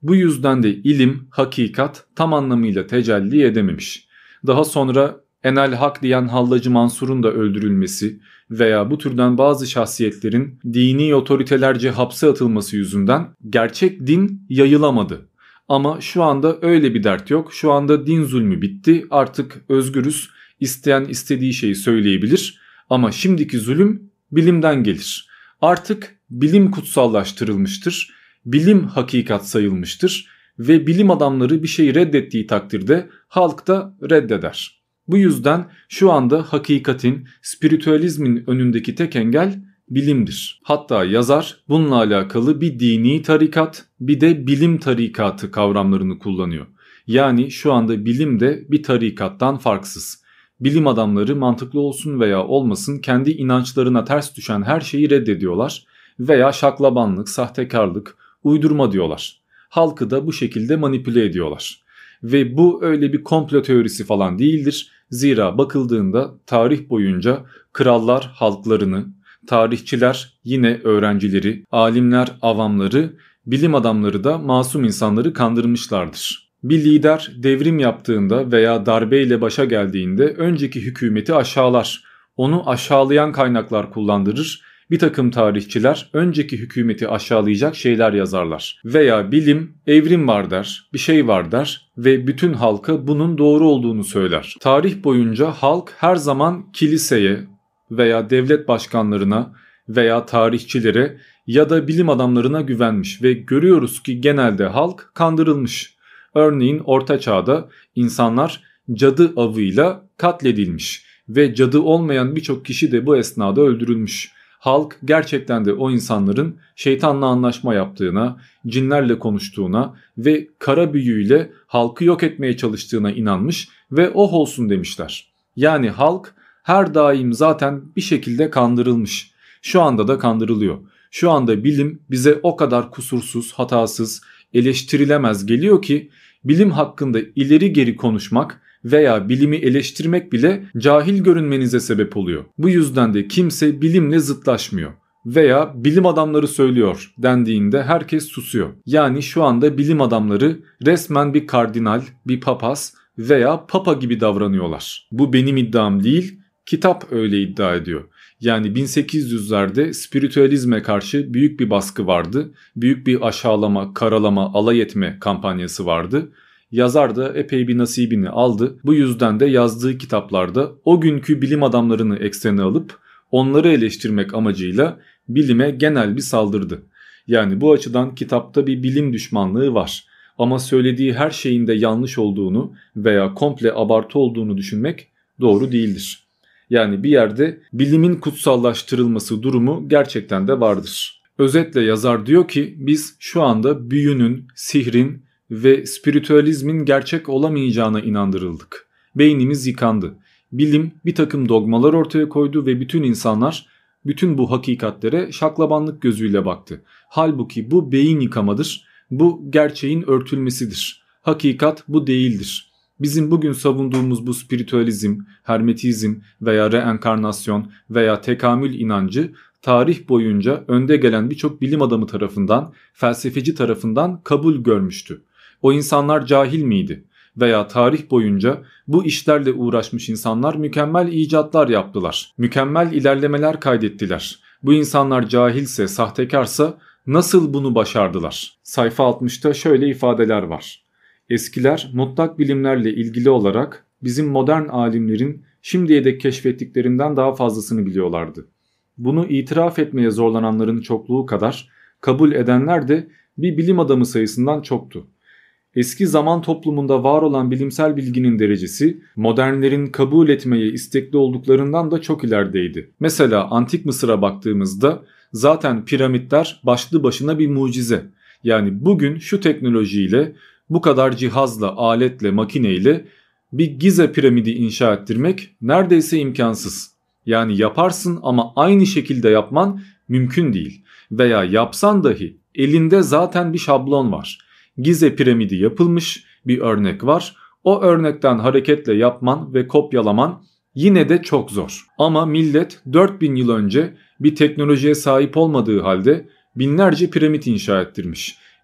Bu yüzden de ilim, hakikat tam anlamıyla tecelli edememiş. Daha sonra Enel Hak diyen Hallacı Mansur'un da öldürülmesi veya bu türden bazı şahsiyetlerin dini otoritelerce hapse atılması yüzünden gerçek din yayılamadı. Ama şu anda öyle bir dert yok. Şu anda din zulmü bitti. Artık özgürüz. İsteyen istediği şeyi söyleyebilir. Ama şimdiki zulüm bilimden gelir. Artık bilim kutsallaştırılmıştır. Bilim hakikat sayılmıştır. Ve bilim adamları bir şeyi reddettiği takdirde halk da reddeder. Bu yüzden şu anda hakikatin, spiritüalizmin önündeki tek engel bilimdir. Hatta yazar bununla alakalı bir dini tarikat, bir de bilim tarikatı kavramlarını kullanıyor. Yani şu anda bilim de bir tarikattan farksız. Bilim adamları mantıklı olsun veya olmasın kendi inançlarına ters düşen her şeyi reddediyorlar veya şaklabanlık, sahtekarlık, uydurma diyorlar. Halkı da bu şekilde manipüle ediyorlar. Ve bu öyle bir komplo teorisi falan değildir. Zira bakıldığında tarih boyunca krallar halklarını, tarihçiler yine öğrencileri, alimler avamları, bilim adamları da masum insanları kandırmışlardır. Bir lider devrim yaptığında veya darbeyle başa geldiğinde önceki hükümeti aşağılar, onu aşağılayan kaynaklar kullandırır. Bir takım tarihçiler önceki hükümeti aşağılayacak şeyler yazarlar. Veya bilim evrim var der, bir şey var der ve bütün halka bunun doğru olduğunu söyler. Tarih boyunca halk her zaman kiliseye veya devlet başkanlarına veya tarihçilere ya da bilim adamlarına güvenmiş ve görüyoruz ki genelde halk kandırılmış. Örneğin Orta Çağ'da insanlar cadı avıyla katledilmiş ve cadı olmayan birçok kişi de bu esnada öldürülmüş. Halk gerçekten de o insanların şeytanla anlaşma yaptığına, cinlerle konuştuğuna ve kara büyüyle halkı yok etmeye çalıştığına inanmış ve oh olsun demişler. Yani halk her daim zaten bir şekilde kandırılmış. Şu anda da kandırılıyor. Şu anda bilim bize o kadar kusursuz, hatasız, eleştirilemez geliyor ki bilim hakkında ileri geri konuşmak veya bilimi eleştirmek bile cahil görünmenize sebep oluyor. Bu yüzden de kimse bilimle zıtlaşmıyor veya bilim adamları söylüyor dendiğinde herkes susuyor. Yani şu anda bilim adamları resmen bir kardinal, bir papaz veya papa gibi davranıyorlar. Bu benim iddiam değil, kitap öyle iddia ediyor. Yani 1800'lerde spiritüalizme karşı büyük bir baskı vardı. Büyük bir aşağılama, karalama, alay etme kampanyası vardı. Yazar da epey bir nasibini aldı. Bu yüzden de yazdığı kitaplarda o günkü bilim adamlarını eksene alıp onları eleştirmek amacıyla bilime genel bir saldırdı. Yani bu açıdan kitapta bir bilim düşmanlığı var. Ama söylediği her şeyin de yanlış olduğunu veya komple abartı olduğunu düşünmek doğru değildir. Yani bir yerde bilimin kutsallaştırılması durumu gerçekten de vardır. Özetle yazar diyor ki biz şu anda büyünün, sihrin ve spiritüalizmin gerçek olamayacağına inandırıldık. Beynimiz yıkandı. Bilim bir takım dogmalar ortaya koydu ve bütün insanlar bütün bu hakikatlere şaklabanlık gözüyle baktı. Halbuki bu beyin yıkamadır, bu gerçeğin örtülmesidir. Hakikat bu değildir. Bizim bugün savunduğumuz bu spiritüalizm, hermetizm veya reenkarnasyon veya tekamül inancı tarih boyunca önde gelen birçok bilim adamı tarafından, felsefeci tarafından kabul görmüştü. O insanlar cahil miydi? Veya tarih boyunca bu işlerle uğraşmış insanlar mükemmel icatlar yaptılar. Mükemmel ilerlemeler kaydettiler. Bu insanlar cahilse, sahtekarsa nasıl bunu başardılar? Sayfa 60'ta şöyle ifadeler var. Eskiler mutlak bilimlerle ilgili olarak bizim modern alimlerin şimdiye dek keşfettiklerinden daha fazlasını biliyorlardı. Bunu itiraf etmeye zorlananların çokluğu kadar kabul edenler de bir bilim adamı sayısından çoktu. Eski zaman toplumunda var olan bilimsel bilginin derecesi modernlerin kabul etmeye istekli olduklarından da çok ilerideydi. Mesela Antik Mısır'a baktığımızda zaten piramitler başlı başına bir mucize. Yani bugün şu teknolojiyle, bu kadar cihazla, aletle, makineyle bir Gize piramidi inşa ettirmek neredeyse imkansız. Yani yaparsın ama aynı şekilde yapman mümkün değil. Veya yapsan dahi elinde zaten bir şablon var. Gize piramidi yapılmış bir örnek var. O örnekten hareketle yapman ve kopyalaman yine de çok zor. Ama millet 4000 yıl önce bir teknolojiye sahip olmadığı halde binlerce piramit inşa ettirmiş.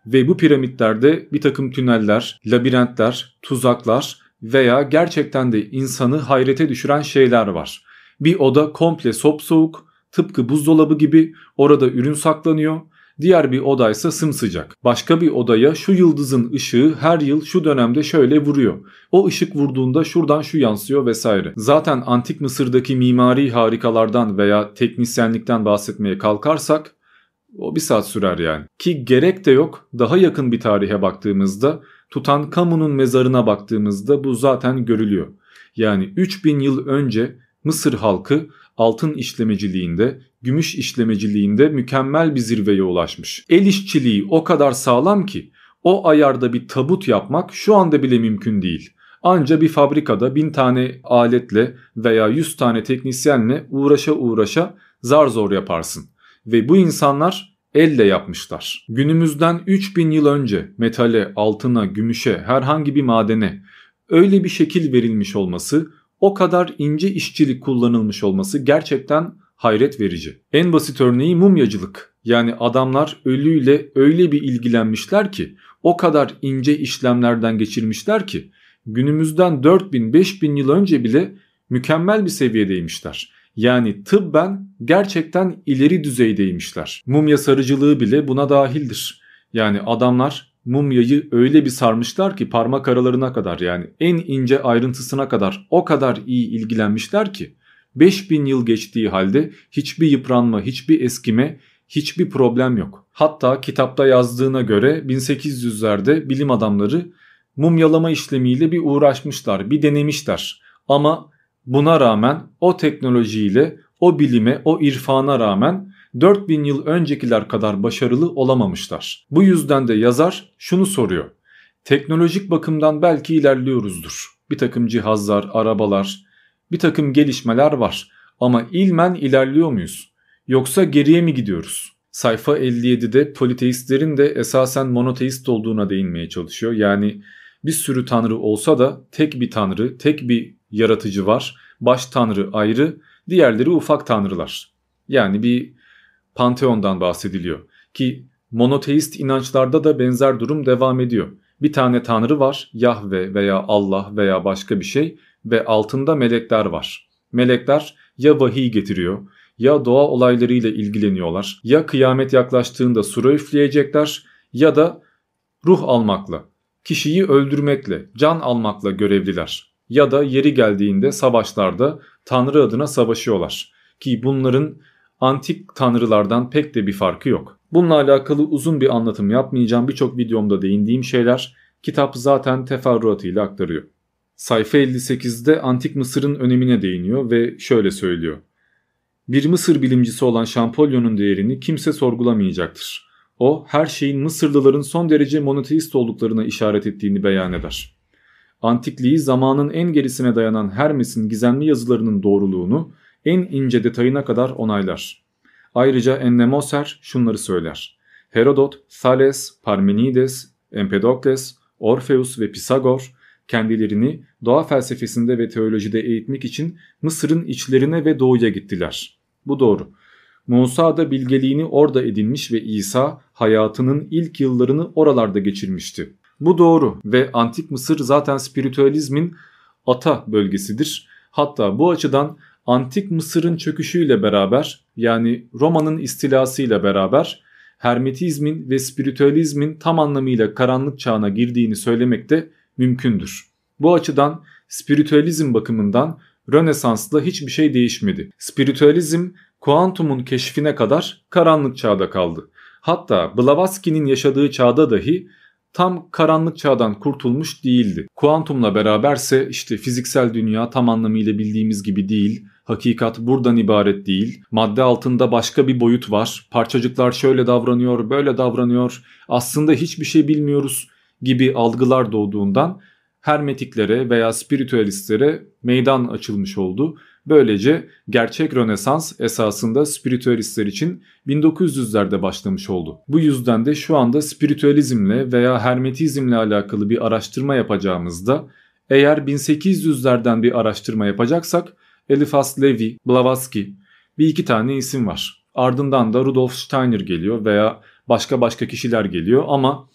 Ve bu piramitlerde bir takım tüneller, labirentler, tuzaklar veya gerçekten de insanı hayrete düşüren şeyler var. Bir oda komple sopsoğuk, tıpkı buzdolabı gibi orada ürün saklanıyor. Diğer bir odaysa sımsıcak. Başka bir odaya şu yıldızın ışığı her yıl şu dönemde şöyle vuruyor. O ışık vurduğunda şuradan şu yansıyor vesaire. Zaten Antik Mısır'daki mimari harikalardan veya teknisyenlikten bahsetmeye kalkarsak o bir saat sürer yani. Ki gerek de yok. Daha yakın bir tarihe baktığımızda, Tutankamon'un mezarına baktığımızda bu zaten görülüyor. Yani 3000 yıl önce Mısır halkı altın işlemeciliğinde, gümüş işlemeciliğinde mükemmel bir zirveye ulaşmış. El işçiliği o kadar sağlam ki o ayarda bir tabut yapmak şu anda bile mümkün değil. Anca bir fabrikada 1000 tane aletle veya 100 tane teknisyenle uğraşa zar zor yaparsın. Ve bu insanlar elle yapmışlar. Günümüzden 3000 yıl önce metale, altına, gümüşe, herhangi bir madene öyle bir şekil verilmiş olması, o kadar ince işçilik kullanılmış olması gerçekten hayret verici. En basit örneği mumyacılık. Yani adamlar ölüyle öyle bir ilgilenmişler ki, o kadar ince işlemlerden geçirmişler ki günümüzden 4000-5000 yıl önce bile mükemmel bir seviyedeymişler. Yani tıbben gerçekten ileri düzeydeymişler. Mumya sarıcılığı bile buna dahildir. Yani adamlar mumyayı öyle bir sarmışlar ki parmak aralarına kadar, yani en ince ayrıntısına kadar o kadar iyi ilgilenmişler ki 5000 yıl geçtiği halde hiçbir yıpranma, hiçbir eskime, hiçbir problem yok. Hatta kitapta yazdığına göre 1800'lerde bilim adamları mumyalama işlemiyle bir uğraşmışlar, bir denemişler. Ama buna rağmen o teknolojiyle, o bilime, o irfana rağmen 4000 yıl öncekiler kadar başarılı olamamışlar. Bu yüzden de yazar şunu soruyor. Teknolojik bakımdan belki ilerliyoruzdur. Bir takım cihazlar, arabalar, bir takım gelişmeler var. Ama ilmen ilerliyor muyuz? Yoksa geriye mi gidiyoruz? Sayfa 57'de politeistlerin de esasen monoteist olduğuna değinmeye çalışıyor. Yani bir sürü tanrı olsa da tek bir tanrı, tek bir yaratıcı var. Baş tanrı ayrı, diğerleri ufak tanrılar. Yani bir panteondan bahsediliyor. Ki monoteist inançlarda da benzer durum devam ediyor. Bir tane tanrı var, Yahve veya Allah veya başka bir şey ve altında melekler var. Melekler ya vahiy getiriyor, ya doğa olaylarıyla ilgileniyorlar, ya kıyamet yaklaştığında sura üfleyecekler ya da ruh almakla, kişiyi öldürmekle, can almakla görevliler. Ya da yeri geldiğinde savaşlarda Tanrı adına savaşıyorlar. Ki bunların antik tanrılardan pek de bir farkı yok. Bununla alakalı uzun bir anlatım yapmayacağım. Birçok videomda değindiğim şeyler kitap zaten teferruatıyla aktarıyor. Sayfa 58'de Antik Mısır'ın önemine değiniyor ve şöyle söylüyor. Bir Mısır bilimcisi olan Şampolyon'un değerini kimse sorgulamayacaktır. O her şeyin Mısırlıların son derece monoteist olduklarına işaret ettiğini beyan eder. Antikliği zamanın en gerisine dayanan Hermes'in gizemli yazılarının doğruluğunu en ince detayına kadar onaylar. Ayrıca Ennemoser şunları söyler. Herodot, Thales, Parmenides, Empedokles, Orpheus ve Pisagor kendilerini doğa felsefesinde ve teolojide eğitmek için Mısır'ın içlerine ve doğuya gittiler. Bu doğru. Musa da bilgeliğini orada edinmiş ve İsa hayatının ilk yıllarını oralarda geçirmişti. Bu doğru ve Antik Mısır zaten spiritüalizmin ata bölgesidir. Hatta bu açıdan Antik Mısır'ın çöküşüyle beraber, yani Roma'nın istilasıyla beraber Hermetizmin ve spiritüalizmin tam anlamıyla karanlık çağına girdiğini söylemek de mümkündür. Bu açıdan spiritüalizm bakımından Rönesans'la hiçbir şey değişmedi. Spiritüalizm kuantumun keşfine kadar karanlık çağda kaldı. Hatta Blavatsky'nin yaşadığı çağda dahi tam karanlık çağdan kurtulmuş değildi. Kuantumla beraberse işte fiziksel dünya tam anlamıyla bildiğimiz gibi değil. Hakikat buradan ibaret değil. Madde altında başka bir boyut var. Parçacıklar şöyle davranıyor, böyle davranıyor. Aslında hiçbir şey bilmiyoruz gibi algılar doğduğundan hermetiklere veya spiritüalistlere meydan açılmış oldu. Böylece gerçek Rönesans esasında spiritüalistler için 1900'lerde başlamış oldu. Bu yüzden de şu anda spiritüalizmle veya hermetizmle alakalı bir araştırma yapacağımızda eğer 1800'lerden bir araştırma yapacaksak Eliphas Levi, Blavatsky bir iki tane isim var. Ardından da Rudolf Steiner geliyor veya başka kişiler geliyor ama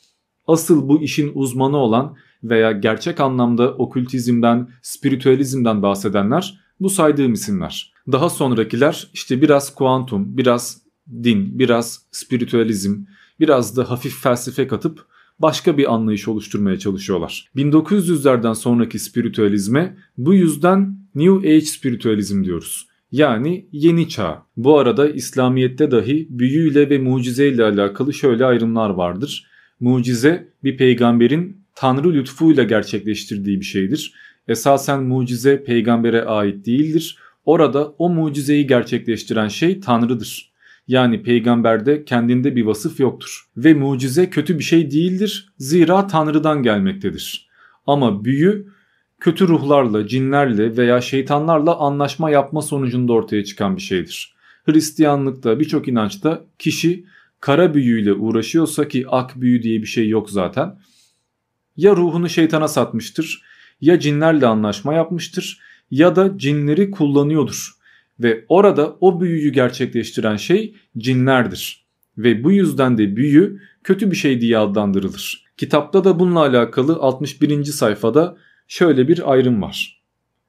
Asıl bu işin uzmanı olan veya gerçek anlamda okültizmden, spiritüalizmden bahsedenler bu saydığım isimler. Daha sonrakiler işte biraz kuantum, biraz din, biraz spiritüalizm, biraz da hafif felsefe katıp başka bir anlayış oluşturmaya çalışıyorlar. 1900'lerden sonraki spiritüalizme bu yüzden New Age spiritüalizm diyoruz. Yani yeni çağ. Bu arada İslamiyet'te dahi büyüyle ve mucizeyle alakalı şöyle ayrımlar vardır. Mucize bir peygamberin Tanrı lütfuyla gerçekleştirdiği bir şeydir. Esasen mucize peygambere ait değildir. Orada o mucizeyi gerçekleştiren şey Tanrı'dır. Yani peygamberde kendinde bir vasıf yoktur. Ve mucize kötü bir şey değildir. Zira Tanrı'dan gelmektedir. Ama büyü kötü ruhlarla, cinlerle veya şeytanlarla anlaşma yapma sonucunda ortaya çıkan bir şeydir. Hristiyanlıkta, birçok inançta kişi kara büyüyle uğraşıyorsa, ki ak büyü diye bir şey yok zaten, ya ruhunu şeytana satmıştır, ya cinlerle anlaşma yapmıştır, ya da cinleri kullanıyordur. Ve orada o büyüyü gerçekleştiren şey cinlerdir. Ve bu yüzden de büyü kötü bir şey diye adlandırılır. Kitapta da bununla alakalı 61. sayfada şöyle bir ayrım var.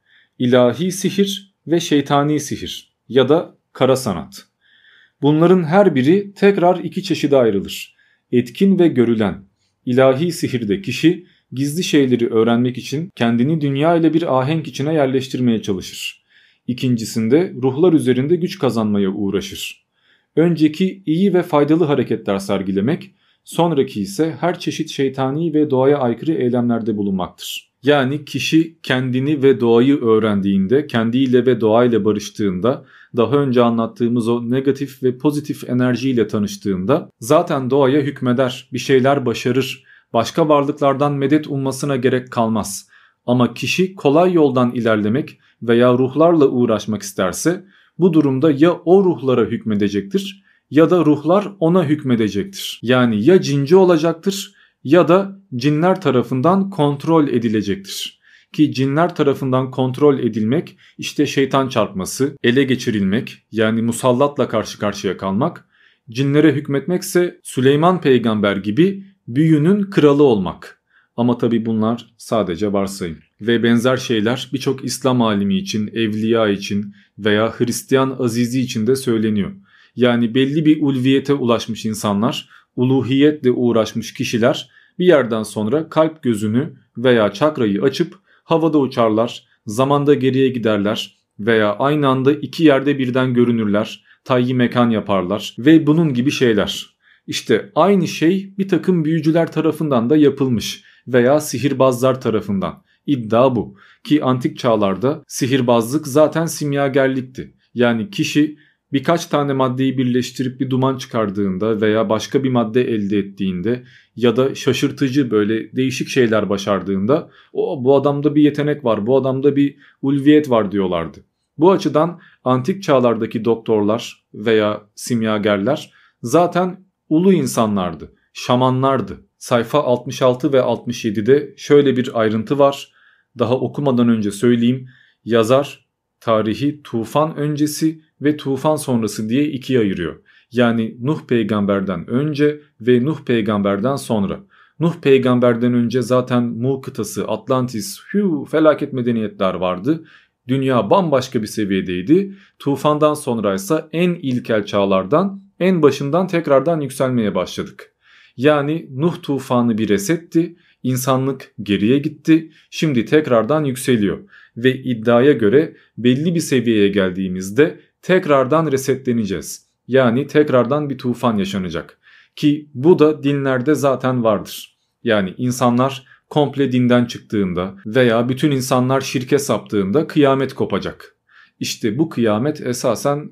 İlahi sihir ve şeytani sihir ya da kara sanat. Bunların her biri tekrar iki çeşide ayrılır. Etkin ve görülen. İlahi sihirde kişi gizli şeyleri öğrenmek için kendini dünya ile bir ahenk içine yerleştirmeye çalışır. İkincisinde ruhlar üzerinde güç kazanmaya uğraşır. Önceki iyi ve faydalı hareketler sergilemek, sonraki ise her çeşit şeytani ve doğaya aykırı eylemlerde bulunmaktır. Yani kişi kendini ve doğayı öğrendiğinde, kendiyle ve doğayla barıştığında, daha önce anlattığımız o negatif ve pozitif enerjiyle tanıştığında zaten doğaya hükmeder, bir şeyler başarır, başka varlıklardan medet ummasına gerek kalmaz. Ama kişi kolay yoldan ilerlemek veya ruhlarla uğraşmak isterse bu durumda ya o ruhlara hükmedecektir ya da ruhlar ona hükmedecektir. Yani ya cinci olacaktır ya da cinler tarafından kontrol edilecektir. Ki cinler tarafından kontrol edilmek işte şeytan çarpması, ele geçirilmek yani musallatla karşı karşıya kalmak, cinlere hükmetmekse Süleyman peygamber gibi büyünün kralı olmak. Ama tabi bunlar sadece varsayım. Ve benzer şeyler birçok İslam alimi için, evliya için veya Hristiyan azizi için de söyleniyor. Yani belli bir ulviyete ulaşmış insanlar, uluhiyetle uğraşmış kişiler bir yerden sonra kalp gözünü veya çakrayı açıp havada uçarlar, zamanda geriye giderler veya aynı anda iki yerde birden görünürler, tayyi mekan yaparlar ve bunun gibi şeyler. İşte aynı şey bir takım büyücüler tarafından da yapılmış veya sihirbazlar tarafından. İddia bu. Ki antik çağlarda sihirbazlık zaten simyagerlikti. Yani kişi birkaç tane maddeyi birleştirip bir duman çıkardığında veya başka bir madde elde ettiğinde ya da şaşırtıcı böyle değişik şeyler başardığında bu adamda bir yetenek var, bu adamda bir ulviyet var diyorlardı. Bu açıdan antik çağlardaki doktorlar veya simyagerler zaten ulu insanlardı, şamanlardı. Sayfa 66 ve 67'de şöyle bir ayrıntı var. Daha okumadan önce söyleyeyim. Yazar tarihi tufan öncesi ve tufan sonrası diye ikiye ayırıyor. Yani Nuh peygamberden önce ve Nuh peygamberden sonra. Nuh peygamberden önce zaten Mu kıtası, Atlantis, felaket medeniyetler vardı. Dünya bambaşka bir seviyedeydi. Tufandan sonra ise en ilkel çağlardan, en başından tekrardan yükselmeye başladık. Yani Nuh tufanı bir resetti, insanlık geriye gitti, şimdi tekrardan yükseliyor. Ve iddiaya göre belli bir seviyeye geldiğimizde tekrardan resetleneceğiz. Yani tekrardan bir tufan yaşanacak. Ki bu da dinlerde zaten vardır. Yani insanlar komple dinden çıktığında veya bütün insanlar şirke saptığında kıyamet kopacak. İşte bu kıyamet esasen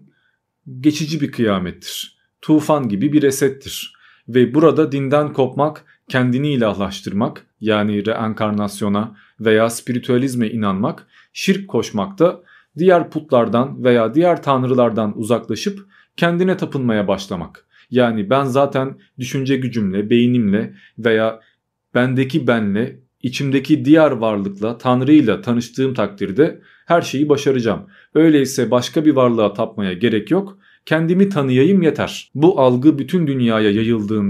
geçici bir kıyamettir. Tufan gibi bir resettir. Ve burada dinden kopmak, kendini ilahlaştırmak yani reenkarnasyona veya spiritüalizme inanmak, şirk koşmakta, diğer putlardan veya diğer tanrılardan uzaklaşıp kendine tapınmaya başlamak. Yani ben zaten düşünce gücümle, beynimle veya bendeki benle, içimdeki diğer varlıkla, tanrıyla tanıştığım takdirde her şeyi başaracağım. Öyleyse başka bir varlığa tapmaya gerek yok. Kendimi tanıyayım yeter. Bu algı bütün dünyaya yayıldığında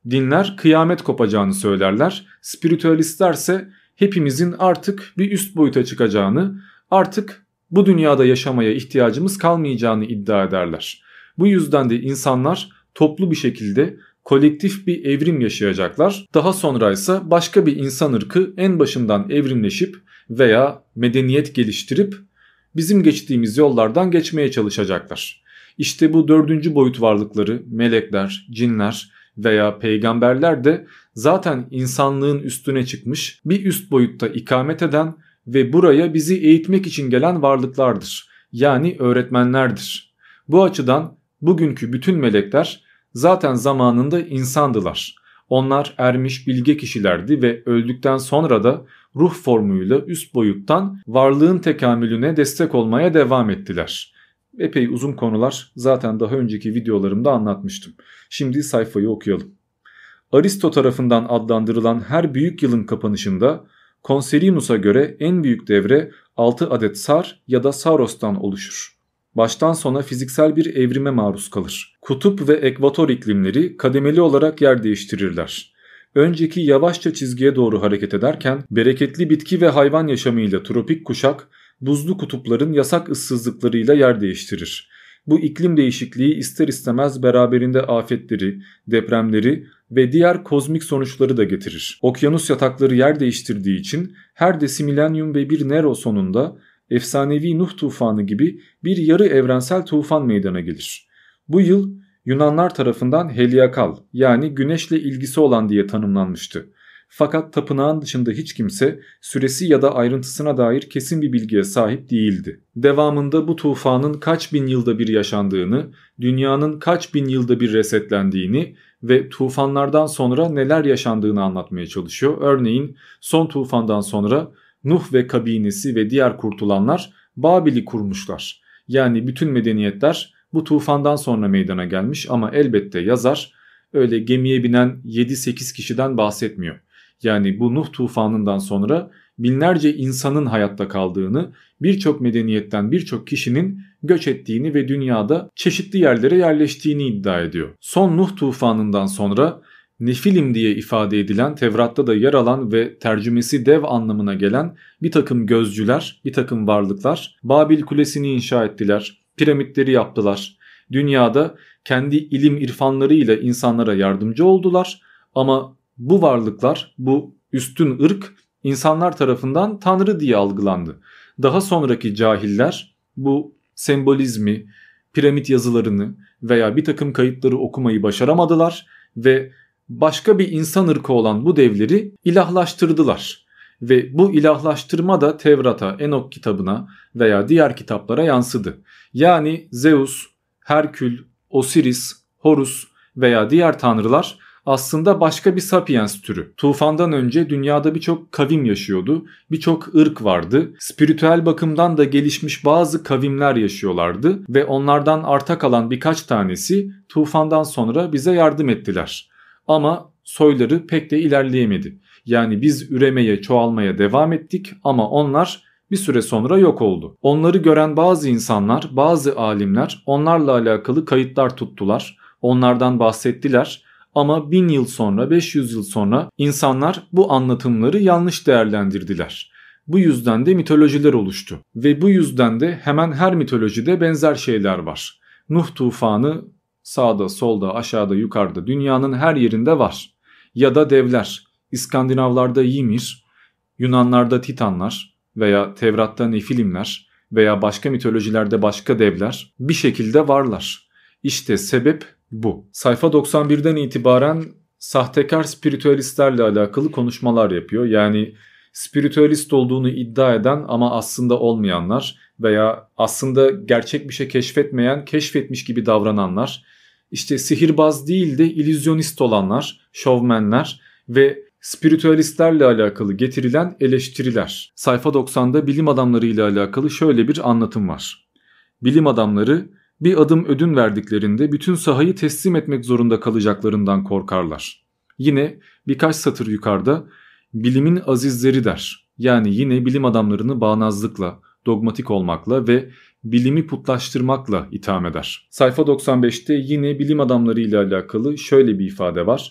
Dinler kıyamet kopacağını söylerler. Spiritüalistlerse hepimizin artık bir üst boyuta çıkacağını, artık bu dünyada yaşamaya ihtiyacımız kalmayacağını iddia ederler. Bu yüzden de insanlar toplu bir şekilde kolektif bir evrim yaşayacaklar. Daha sonra ise başka bir insan ırkı en başından evrimleşip veya medeniyet geliştirip bizim geçtiğimiz yollardan geçmeye çalışacaklar. İşte bu dördüncü boyut varlıkları, melekler, cinler veya peygamberler de zaten insanlığın üstüne çıkmış, bir üst boyutta ikamet eden ve buraya bizi eğitmek için gelen varlıklardır. Yani öğretmenlerdir. Bu açıdan bugünkü bütün melekler zaten zamanında insandılar. Onlar ermiş bilge kişilerdi ve öldükten sonra da ruh formuyla üst boyuttan varlığın tekamülüne destek olmaya devam ettiler. Epey uzun konular, zaten daha önceki videolarımda anlatmıştım. Şimdi sayfayı okuyalım. Aristo tarafından adlandırılan her büyük yılın kapanışında Conserimus'a göre en büyük devre 6 adet Sar ya da Saros'tan oluşur. Baştan sona fiziksel bir evrime maruz kalır. Kutup ve ekvator iklimleri kademeli olarak yer değiştirirler. Önceki yavaşça çizgiye doğru hareket ederken bereketli bitki ve hayvan yaşamıyla tropik kuşak buzlu kutupların yasak ıssızlıklarıyla yer değiştirir. Bu iklim değişikliği ister istemez beraberinde afetleri, depremleri ve diğer kozmik sonuçları da getirir. Okyanus yatakları yer değiştirdiği için her desimilenyum ve bir Nero sonunda efsanevi Nuh tufanı gibi bir yarı evrensel tufan meydana gelir. Bu yıl Yunanlar tarafından Heliakal yani güneşle ilgisi olan diye tanımlanmıştı. Fakat tapınağın dışında hiç kimse süresi ya da ayrıntısına dair kesin bir bilgiye sahip değildi. Devamında bu tufanın kaç bin yılda bir yaşandığını, dünyanın kaç bin yılda bir resetlendiğini ve tufanlardan sonra neler yaşandığını anlatmaya çalışıyor. Örneğin son tufandan sonra Nuh ve kabinesi ve diğer kurtulanlar Babil'i kurmuşlar. Yani bütün medeniyetler bu tufandan sonra meydana gelmiş ama elbette yazar öyle gemiye binen 7-8 kişiden bahsetmiyor. Yani bu Nuh tufanından sonra binlerce insanın hayatta kaldığını, birçok medeniyetten birçok kişinin göç ettiğini ve dünyada çeşitli yerlere yerleştiğini iddia ediyor. Son Nuh tufanından sonra Nefilim diye ifade edilen, Tevrat'ta da yer alan ve tercümesi dev anlamına gelen bir takım gözcüler, bir takım varlıklar Babil Kulesi'ni inşa ettiler, piramitleri yaptılar. Dünyada kendi ilim irfanlarıyla insanlara yardımcı oldular ama bu varlıklar, bu üstün ırk insanlar tarafından tanrı diye algılandı. Daha sonraki cahiller bu sembolizmi, piramit yazılarını veya bir takım kayıtları okumayı başaramadılar ve başka bir insan ırkı olan bu devleri ilahlaştırdılar. Ve bu ilahlaştırma da Tevrat'a, Enok kitabına veya diğer kitaplara yansıdı. Yani Zeus, Herkül, Osiris, Horus veya diğer tanrılar aslında başka bir sapiens türü. Tufandan önce dünyada birçok kavim yaşıyordu, birçok ırk vardı. Spiritüel bakımdan da gelişmiş bazı kavimler yaşıyorlardı ve onlardan arta kalan birkaç tanesi tufandan sonra bize yardım ettiler. Ama soyları pek de ilerleyemedi. Yani biz üremeye, çoğalmaya devam ettik ama onlar bir süre sonra yok oldu. Onları gören bazı insanlar, bazı alimler onlarla alakalı kayıtlar tuttular. Onlardan bahsettiler. Ama 1000 yıl sonra, 500 yıl sonra insanlar bu anlatımları yanlış değerlendirdiler. Bu yüzden de mitolojiler oluştu. Ve bu yüzden de hemen her mitolojide benzer şeyler var. Nuh tufanı sağda, solda, aşağıda, yukarıda dünyanın her yerinde var. Ya da devler. İskandinavlarda Ymir, Yunanlarda Titanlar veya Tevrat'ta Nefilimler veya başka mitolojilerde başka devler bir şekilde varlar. İşte sebep bu. Sayfa 91'den itibaren sahtekar spiritüalistlerle alakalı konuşmalar yapıyor. Yani spiritüalist olduğunu iddia eden ama aslında olmayanlar veya aslında gerçek bir şey keşfetmeyen, keşfetmiş gibi davrananlar, işte sihirbaz değil de illüzyonist olanlar, şovmenler ve spiritüalistlerle alakalı getirilen eleştiriler. Sayfa 90'da bilim adamları ile alakalı şöyle bir anlatım var. Bilim adamları bir adım ödün verdiklerinde bütün sahayı teslim etmek zorunda kalacaklarından korkarlar. Yine birkaç satır yukarıda bilimin azizleri der. Yani yine bilim adamlarını bağnazlıkla, dogmatik olmakla ve bilimi putlaştırmakla itham eder. Sayfa 95'te yine bilim adamları ile alakalı şöyle bir ifade var.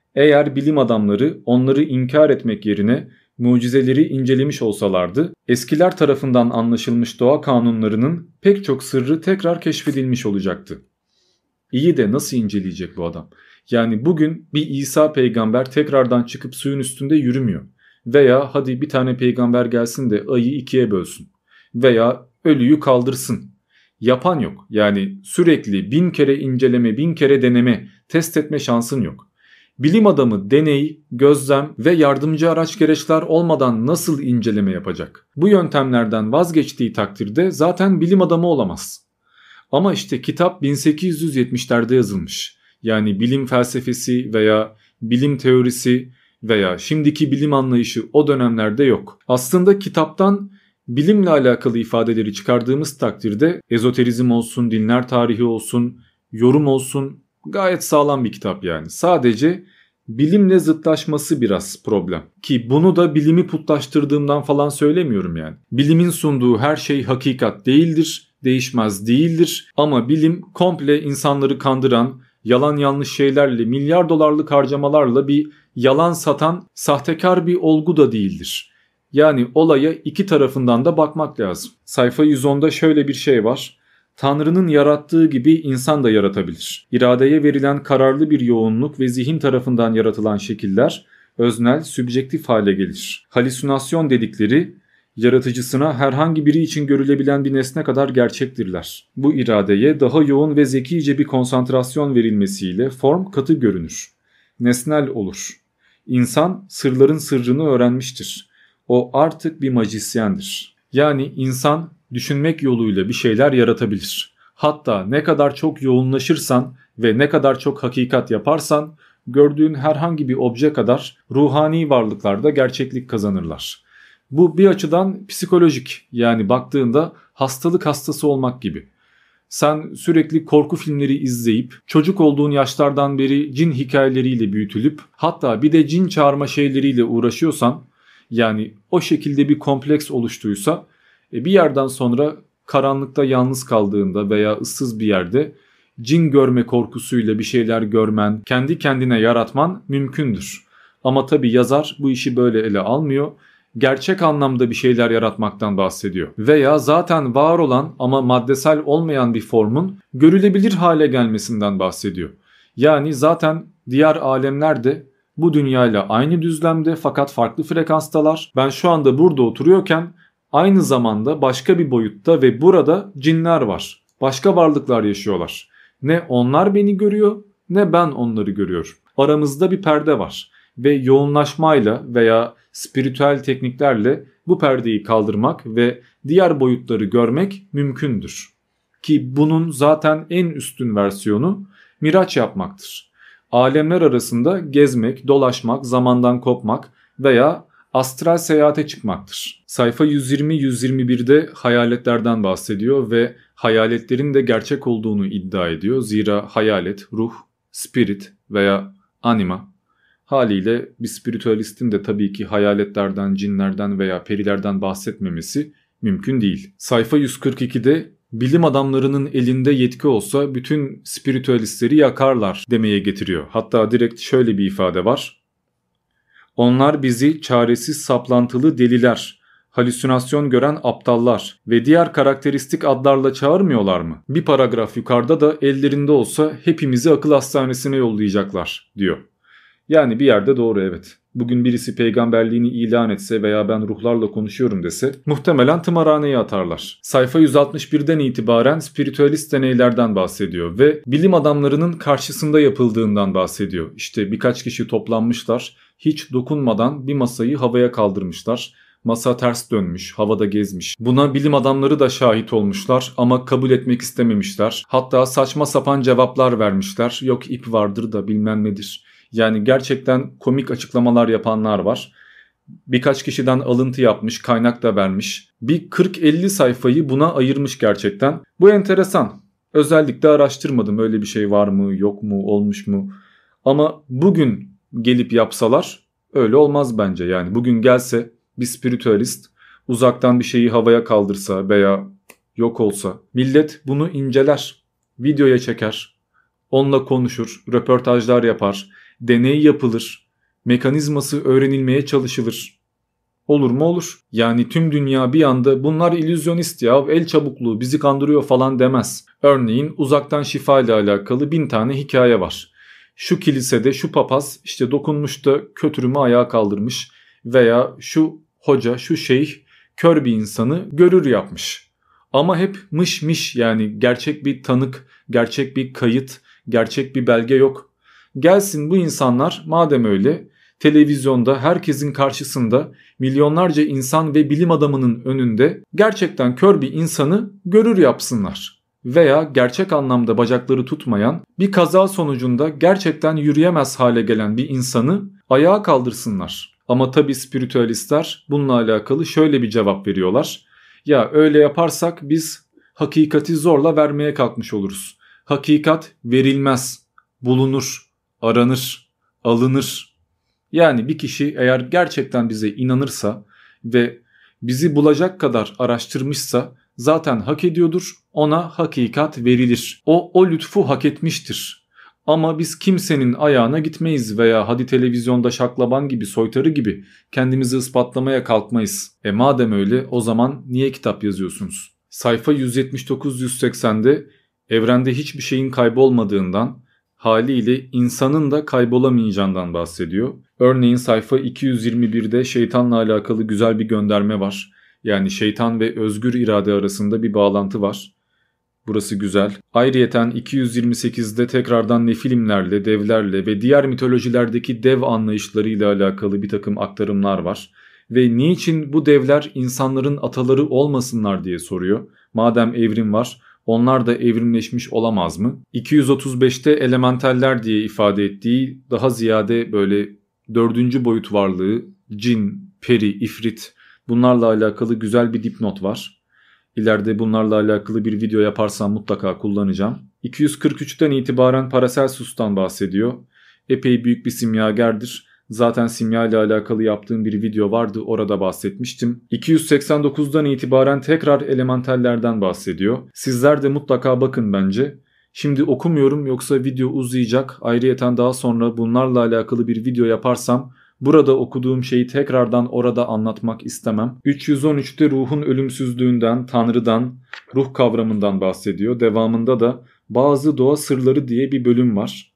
Eğer bilim adamları onları inkar etmek yerine mucizeleri incelemiş olsalardı, eskiler tarafından anlaşılmış doğa kanunlarının pek çok sırrı tekrar keşfedilmiş olacaktı. İyi de nasıl inceleyecek bu adam? Yani bugün bir İsa peygamber tekrardan çıkıp suyun üstünde yürümüyor. Veya hadi bir tane peygamber gelsin de ayı ikiye bölsün. Veya ölüyü kaldırsın. Yapan yok. Yani sürekli 1000 kere inceleme, 1000 kere deneme, test etme şansın yok. Bilim adamı deney, gözlem ve yardımcı araç gereçler olmadan nasıl inceleme yapacak? Bu yöntemlerden vazgeçtiği takdirde zaten bilim adamı olamaz. Ama işte kitap 1870'lerde yazılmış. Yani bilim felsefesi veya bilim teorisi veya şimdiki bilim anlayışı o dönemlerde yok. Aslında kitaptan bilimle alakalı ifadeleri çıkardığımız takdirde ezoterizm olsun, dinler tarihi olsun, yorum olsun gayet sağlam bir kitap yani. Sadece bilimle zıtlaşması biraz problem. Ki bunu da bilimi putlaştırdığımdan falan söylemiyorum yani. Bilimin sunduğu her şey hakikat değildir, değişmez değildir ama bilim komple insanları kandıran, yalan yanlış şeylerle, milyar dolarlık harcamalarla bir yalan satan sahtekar bir olgu da değildir. Yani olaya iki tarafından da bakmak lazım. Sayfa 110'da şöyle bir şey var. Tanrı'nın yarattığı gibi insan da yaratabilir. İradeye verilen kararlı bir yoğunluk ve zihin tarafından yaratılan şekiller öznel, sübjektif hale gelir. Halüsinasyon dedikleri yaratıcısına herhangi biri için görülebilen bir nesne kadar gerçektirler. Bu iradeye daha yoğun ve zekice bir konsantrasyon verilmesiyle form katı görünür. Nesnel olur. İnsan sırların sırrını öğrenmiştir. O artık bir majisyendir. Yani insan düşünmek yoluyla bir şeyler yaratabilir. Hatta ne kadar çok yoğunlaşırsan ve ne kadar çok hakikat yaparsan gördüğün herhangi bir obje kadar ruhani varlıklar da gerçeklik kazanırlar. Bu bir açıdan psikolojik, yani baktığında hastalık hastası olmak gibi. Sen sürekli korku filmleri izleyip çocuk olduğun yaşlardan beri cin hikayeleriyle büyütülüp hatta bir de cin çağırma şeyleriyle uğraşıyorsan, yani o şekilde bir kompleks oluştuysa bir yerden sonra karanlıkta yalnız kaldığında veya ıssız bir yerde cin görme korkusuyla bir şeyler görmen, kendi kendine yaratman mümkündür. Ama tabi yazar bu işi böyle ele almıyor. Gerçek anlamda bir şeyler yaratmaktan bahsediyor. Veya zaten var olan ama maddesel olmayan bir formun görülebilir hale gelmesinden bahsediyor. Yani zaten diğer alemler de bu dünyayla aynı düzlemde fakat farklı frekanstalar. Ben şu anda burada oturuyorken aynı zamanda başka bir boyutta ve burada cinler var. Başka varlıklar yaşıyorlar. Ne onlar beni görüyor ne ben onları görüyorum. Aramızda bir perde var ve yoğunlaşmayla veya spiritüel tekniklerle bu perdeyi kaldırmak ve diğer boyutları görmek mümkündür. Ki bunun zaten en üstün versiyonu miraç yapmaktır. Alemler arasında gezmek, dolaşmak, zamandan kopmak veya astral seyahate çıkmaktır. Sayfa 120-121'de hayaletlerden bahsediyor ve hayaletlerin de gerçek olduğunu iddia ediyor. Zira hayalet, ruh, spirit veya anima. Haliyle bir spiritüalistin de tabii ki hayaletlerden, cinlerden veya perilerden bahsetmemesi mümkün değil. Sayfa 142'de bilim adamlarının elinde yetki olsa bütün spiritüalistleri yakarlar demeye getiriyor. Hatta direkt şöyle bir ifade var. Onlar bizi çaresiz saplantılı deliler, halüsinasyon gören aptallar ve diğer karakteristik adlarla çağırmıyorlar mı? Bir paragraf yukarıda da ellerinde olsa hepimizi akıl hastanesine yollayacaklar diyor. Yani bir yerde doğru, evet. Bugün birisi peygamberliğini ilan etse veya ben ruhlarla konuşuyorum dese muhtemelen tımarhaneye atarlar. Sayfa 161'den itibaren spiritüalist deneylerden bahsediyor ve bilim adamlarının karşısında yapıldığından bahsediyor. İşte birkaç kişi toplanmışlar, hiç dokunmadan bir masayı havaya kaldırmışlar. Masa ters dönmüş, havada gezmiş. Buna bilim adamları da şahit olmuşlar ama kabul etmek istememişler. Hatta saçma sapan cevaplar vermişler. Yok ip vardır da bilmem nedir. Yani gerçekten komik açıklamalar yapanlar var. Birkaç kişiden alıntı yapmış, kaynak da vermiş. Bir 40-50 sayfayı buna ayırmış gerçekten. Bu enteresan. Özellikle araştırmadım öyle bir şey var mı, yok mu, olmuş mu. Ama bugün gelip yapsalar öyle olmaz bence. Yani bugün gelse bir spiritüalist uzaktan bir şeyi havaya kaldırsa veya yok olsa millet bunu inceler, videoya çeker, onunla konuşur, röportajlar yapar. deney yapılır, mekanizması öğrenilmeye çalışılır. Olur mu? Olur. Yani tüm dünya bir anda bunlar illüzyonist ya, el çabukluğu, bizi kandırıyor falan demez. Örneğin uzaktan şifa ile alakalı 1000 tane hikaye var. Şu kilisede şu papaz işte dokunmuş da kötürümü ayağa kaldırmış veya şu hoca, şu şeyh kör bir insanı görür yapmış. Ama hep mış mış, yani gerçek bir tanık, gerçek bir kayıt, gerçek bir belge yok. Gelsin bu insanlar madem öyle televizyonda herkesin karşısında milyonlarca insan ve bilim adamının önünde gerçekten kör bir insanı görür yapsınlar. Veya gerçek anlamda bacakları tutmayan, bir kaza sonucunda gerçekten yürüyemez hale gelen bir insanı ayağa kaldırsınlar. Ama tabii spiritüalistler bununla alakalı şöyle bir cevap veriyorlar. Ya öyle yaparsak biz hakikati zorla vermeye kalkmış oluruz. Hakikat verilmez, bulunur, aranır, alınır. Yani bir kişi eğer gerçekten bize inanırsa ve bizi bulacak kadar araştırmışsa zaten hak ediyordur, ona hakikat verilir. O lütfu hak etmiştir. Ama biz kimsenin ayağına gitmeyiz veya hadi televizyonda şaklaban gibi, soytarı gibi kendimizi ispatlamaya kalkmayız. Madem öyle o zaman niye kitap yazıyorsunuz? Sayfa 179-180'de evrende hiçbir şeyin kaybolmadığından, haliyle insanın da kaybolamayacağından bahsediyor. Örneğin sayfa 221'de şeytanla alakalı güzel bir gönderme var. Yani şeytan ve özgür irade arasında bir bağlantı var. Burası güzel. Ayrıyeten 228'de tekrardan nefilimlerle, devlerle ve diğer mitolojilerdeki dev anlayışlarıyla alakalı bir takım aktarımlar var. Ve niçin bu devler insanların ataları olmasınlar diye soruyor. Madem evrim var, onlar da evrimleşmiş olamaz mı? 235'te elementaller diye ifade ettiği daha ziyade böyle dördüncü boyut varlığı, cin, peri, ifrit, bunlarla alakalı güzel bir dipnot var. İleride bunlarla alakalı bir video yaparsam mutlaka kullanacağım. 243'ten itibaren Paracelsus'tan bahsediyor. Epey büyük bir simyagerdir. Zaten simya ile alakalı yaptığım bir video vardı, orada bahsetmiştim. 289'dan itibaren tekrar elementallerden bahsediyor. Sizler de mutlaka bakın bence. Şimdi okumuyorum yoksa video uzayacak. Ayrıyeten daha sonra bunlarla alakalı bir video yaparsam burada okuduğum şeyi tekrardan orada anlatmak istemem. 313'te ruhun ölümsüzlüğünden, Tanrı'dan, ruh kavramından bahsediyor. Devamında da bazı doğa sırları diye bir bölüm var.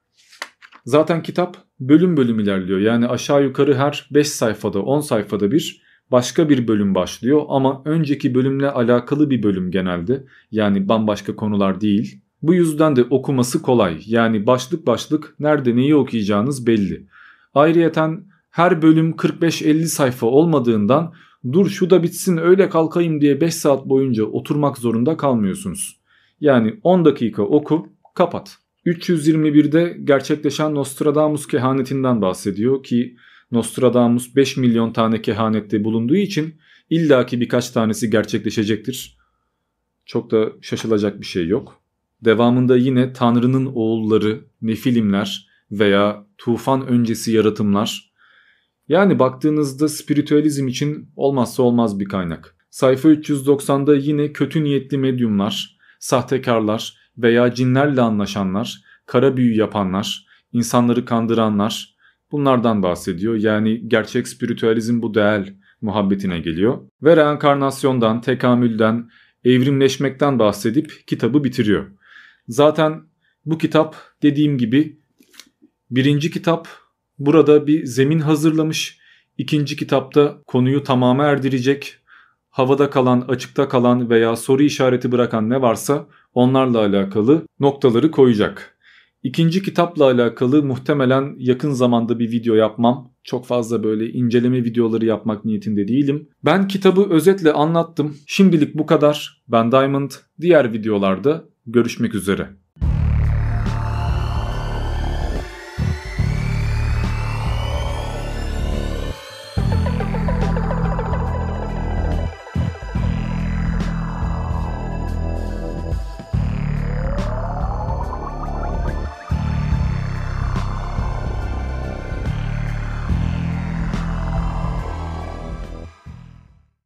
Zaten kitap bölüm bölüm ilerliyor. Yani aşağı yukarı her 5 sayfada 10 sayfada bir başka bir bölüm başlıyor. Ama önceki bölümle alakalı bir bölüm genelde. Yani bambaşka konular değil. Bu yüzden de okuması kolay. Yani başlık başlık nerede neyi okuyacağınız belli. Ayrıyeten her bölüm 45-50 sayfa olmadığından dur şu da bitsin öyle kalkayım diye 5 saat boyunca oturmak zorunda kalmıyorsunuz. Yani 10 dakika oku, kapat. 321'de gerçekleşen Nostradamus kehanetinden bahsediyor ki Nostradamus 5 milyon tane kehanette bulunduğu için illaki birkaç tanesi gerçekleşecektir. Çok da şaşılacak bir şey yok. Devamında yine Tanrı'nın oğulları, nefilimler veya tufan öncesi yaratımlar. Yani baktığınızda spiritüalizm için olmazsa olmaz bir kaynak. Sayfa 390'da yine kötü niyetli medyumlar, sahtekarlar veya cinlerle anlaşanlar, kara büyü yapanlar, insanları kandıranlar, bunlardan bahsediyor. Yani gerçek spiritüalizm bu değil muhabbetine geliyor. Ve reenkarnasyondan, tekamülden, evrimleşmekten bahsedip kitabı bitiriyor. Zaten bu kitap dediğim gibi birinci kitap burada bir zemin hazırlamış. İkinci kitapta konuyu tamama erdirecek. Havada kalan, açıkta kalan veya soru işareti bırakan ne varsa onlarla alakalı noktaları koyacak. İkinci kitapla alakalı muhtemelen yakın zamanda bir video yapmam. Çok fazla böyle inceleme videoları yapmak niyetinde değilim. Ben kitabı özetle anlattım. Şimdilik bu kadar. Ben Diamond. Diğer videolarda görüşmek üzere.